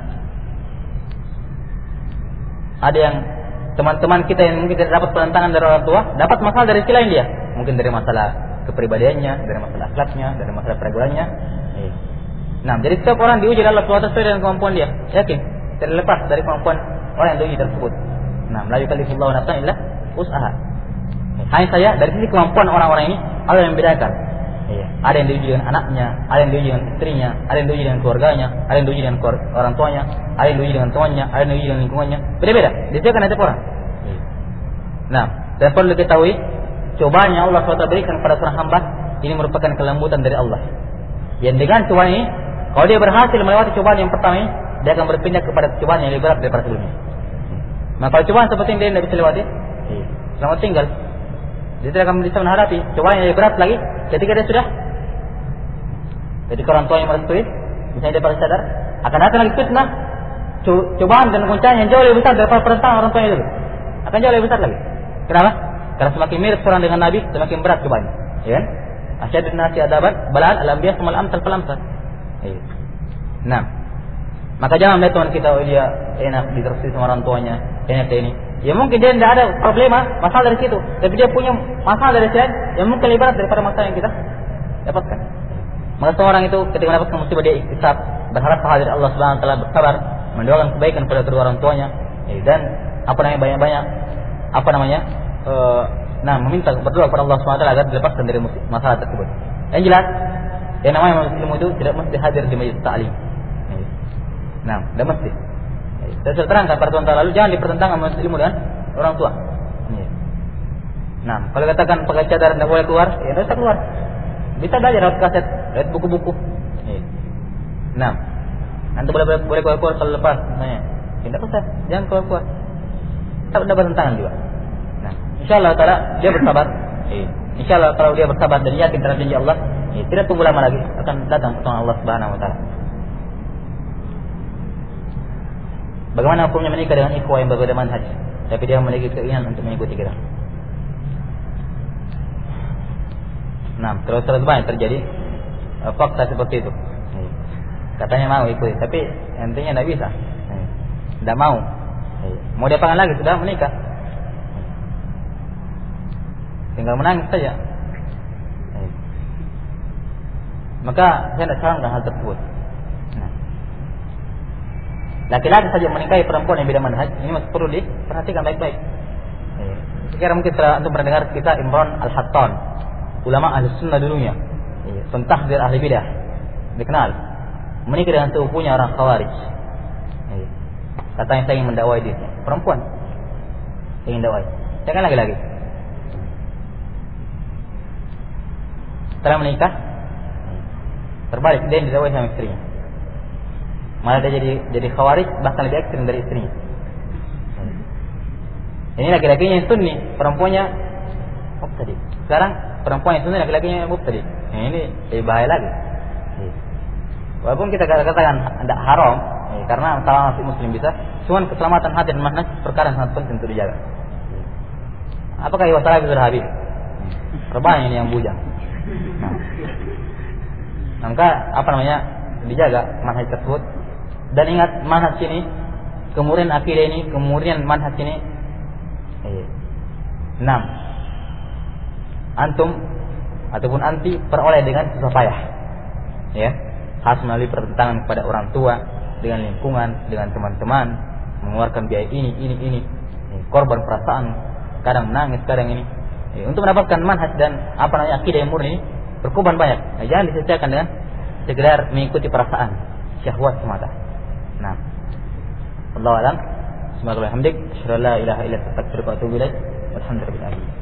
ada yang teman-teman kita yang mungkin tidak dapat penentangan dari orang tua, dapat masalah dari sisi lain dia. Mungkin dari masalah kepribadiannya, dari masalah akhlaknya, dari masalah pergaulannya. Nah, jadi setiap orang diuji oleh Allah SWT sesuai dengan kemampuan dia. Yakin, tidak lepas dari kemampuan orang yang diuji tersebut. Nah, la yukallifullahu nafsan illa wus'aha. Hanya saja dari sisi kemampuan orang-orang ini Allah yang membedakan. Ada yang diuji dengan anaknya, ada yang diuji dengan istrinya, ada yang diuji dengan keluarganya, ada yang diuji dengan orang tuanya, ada yang diuji dengan temannya, ada yang diuji dengan lingkungannya. Beda-beda. Disediakan setiap orang. Nah, dan perlu diketahui, cobaan yang Allah SWT berikan kepada seorang hamba ini merupakan kelembutan dari Allah. Yang dengan cobaan ini, kalau dia berhasil melewati cobaan yang pertama ini, dia akan berpindah kepada cobaan yang lebih berat daripada sebelumnya. Nah, kalau cobaan seperti ini dia tidak bisa lewati, selamat tinggal. Dia tidak akan bisa menghadapi cobaan yang lebih berat lagi ketika dia sudah jadi orang tua yang merestui, misalnya dia pada sadar, akan datang lagi fitnah, cobaan dan guncangan yang jauh lebih besar daripada perintah orang tuanya dulu. Akan jauh lebih besar lagi. Kenapa? Karena semakin mirip seorang dengan Nabi, semakin berat cobaannya. Ya kan? Asyadun nasi adaban balaan al-anbiya sumal amsal fal amsal. Nah, maka jangan melihat teman kita, oh dia enak diteruskan sama orang tuanya, enak ini. Ya mungkin dia tidak ada problema, masalah dari situ, tapi dia punya masalah dari sini yang mungkin lebih berat daripada masalah yang kita dapatkan. Maka seorang itu ketika mendapatkan musibah dia ikhtisab, berharap pahala dari Allah Subhanahu wa taala, bersabar, mendoakan kebaikan pada kedua orang tuanya, dan banyak-banyak meminta berdoa kepada Allah Subhanahu wa taala agar dilepaskan dari masalah tersebut. Yang jelas, yang namanya muslim itu tidak mesti hadir di majelis ta'lim. Nah, tidak mesti. Saya sudah terangkan pada tahun lalu, jangan dipertentangkan majelis ilmu dengan orang tua. Nah, kalau katakan pakai cadar tidak boleh keluar, ya tidak usah keluar. Bisa belajar lewat kaset, lewat buku-buku. Nah, nanti boleh keluar kalau lepas, misalnya. Tidak usah, jangan keluar. Tak dapat tentangan juga. Nah, insyaallah taala dia bersabar. Insyaallah kalau dia bersabar dan yakin terhadap janji Allah, tidak tunggu lama lagi akan datang pertolongan Allah Subhanahu wa taala. Bagaimana hukumnya menikah dengan ikhwah yang berbeda manhaj, tapi dia memiliki keinginan untuk mengikuti kita? Nah, terus banyak terjadi fakta seperti itu. Katanya mau ikuti, tapi intinya tidak bisa. Tidak mau. Mau diapakan lagi, sudah menikah. Tinggal menangis saja. Maka saya tidak sarankan hal tersebut. Laki-laki saja menikahi perempuan yang beda manhaj, ini masih perlu diperhatikan baik-baik. Sekarang mungkin untuk mendengar kita Imran Al-Hattan, ulama ahli sunnah dulunya, pentahdir ahli bidah, dikenal menikah dengan sepupunya orang Khawarij. Katanya saya ingin mendakwai dia, perempuan ingin dakwai, saya kan lagi-lagi setelah menikah terbalik, dia yang didakwai sama istrinya, malah dia jadi Khawarij, bahkan lebih ekstrim dari istrinya. Ini laki-lakinya yang sunni, perempuannya mubtadi. Sekarang perempuan yang sunni, laki-lakinya yang mubtadi. Ini lebih bahaya lagi. Walaupun kita katakan tidak haram, karena salah masih muslim bisa, cuman keselamatan hati dan manhaj perkara yang sangat penting untuk dijaga. Apakah iwasalah bisa habis? Terbanyak ini yang bujang. Maka dijaga manhaj tersebut. Dan ingat manhaj ini, kemudian akidah ini, kemudian manhaj ini. 6. Antum ataupun anti peroleh dengan susah payah. Ya, harus melalui pertentangan kepada orang tua, dengan lingkungan, dengan teman-teman, mengeluarkan biaya ini. Korban perasaan, kadang menangis, kadang ini. Untuk mendapatkan manhaj dan akidah yang murni ini berkorban banyak. Jangan diselesaikan dengan sekedar mengikuti perasaan, syahwat semata. Nah, Allahu a'lam. Subhanallah hamdik, asyhadu an la ilaha illa anta, astaghfiruka wa atubu ilaik. Walhamdulillah.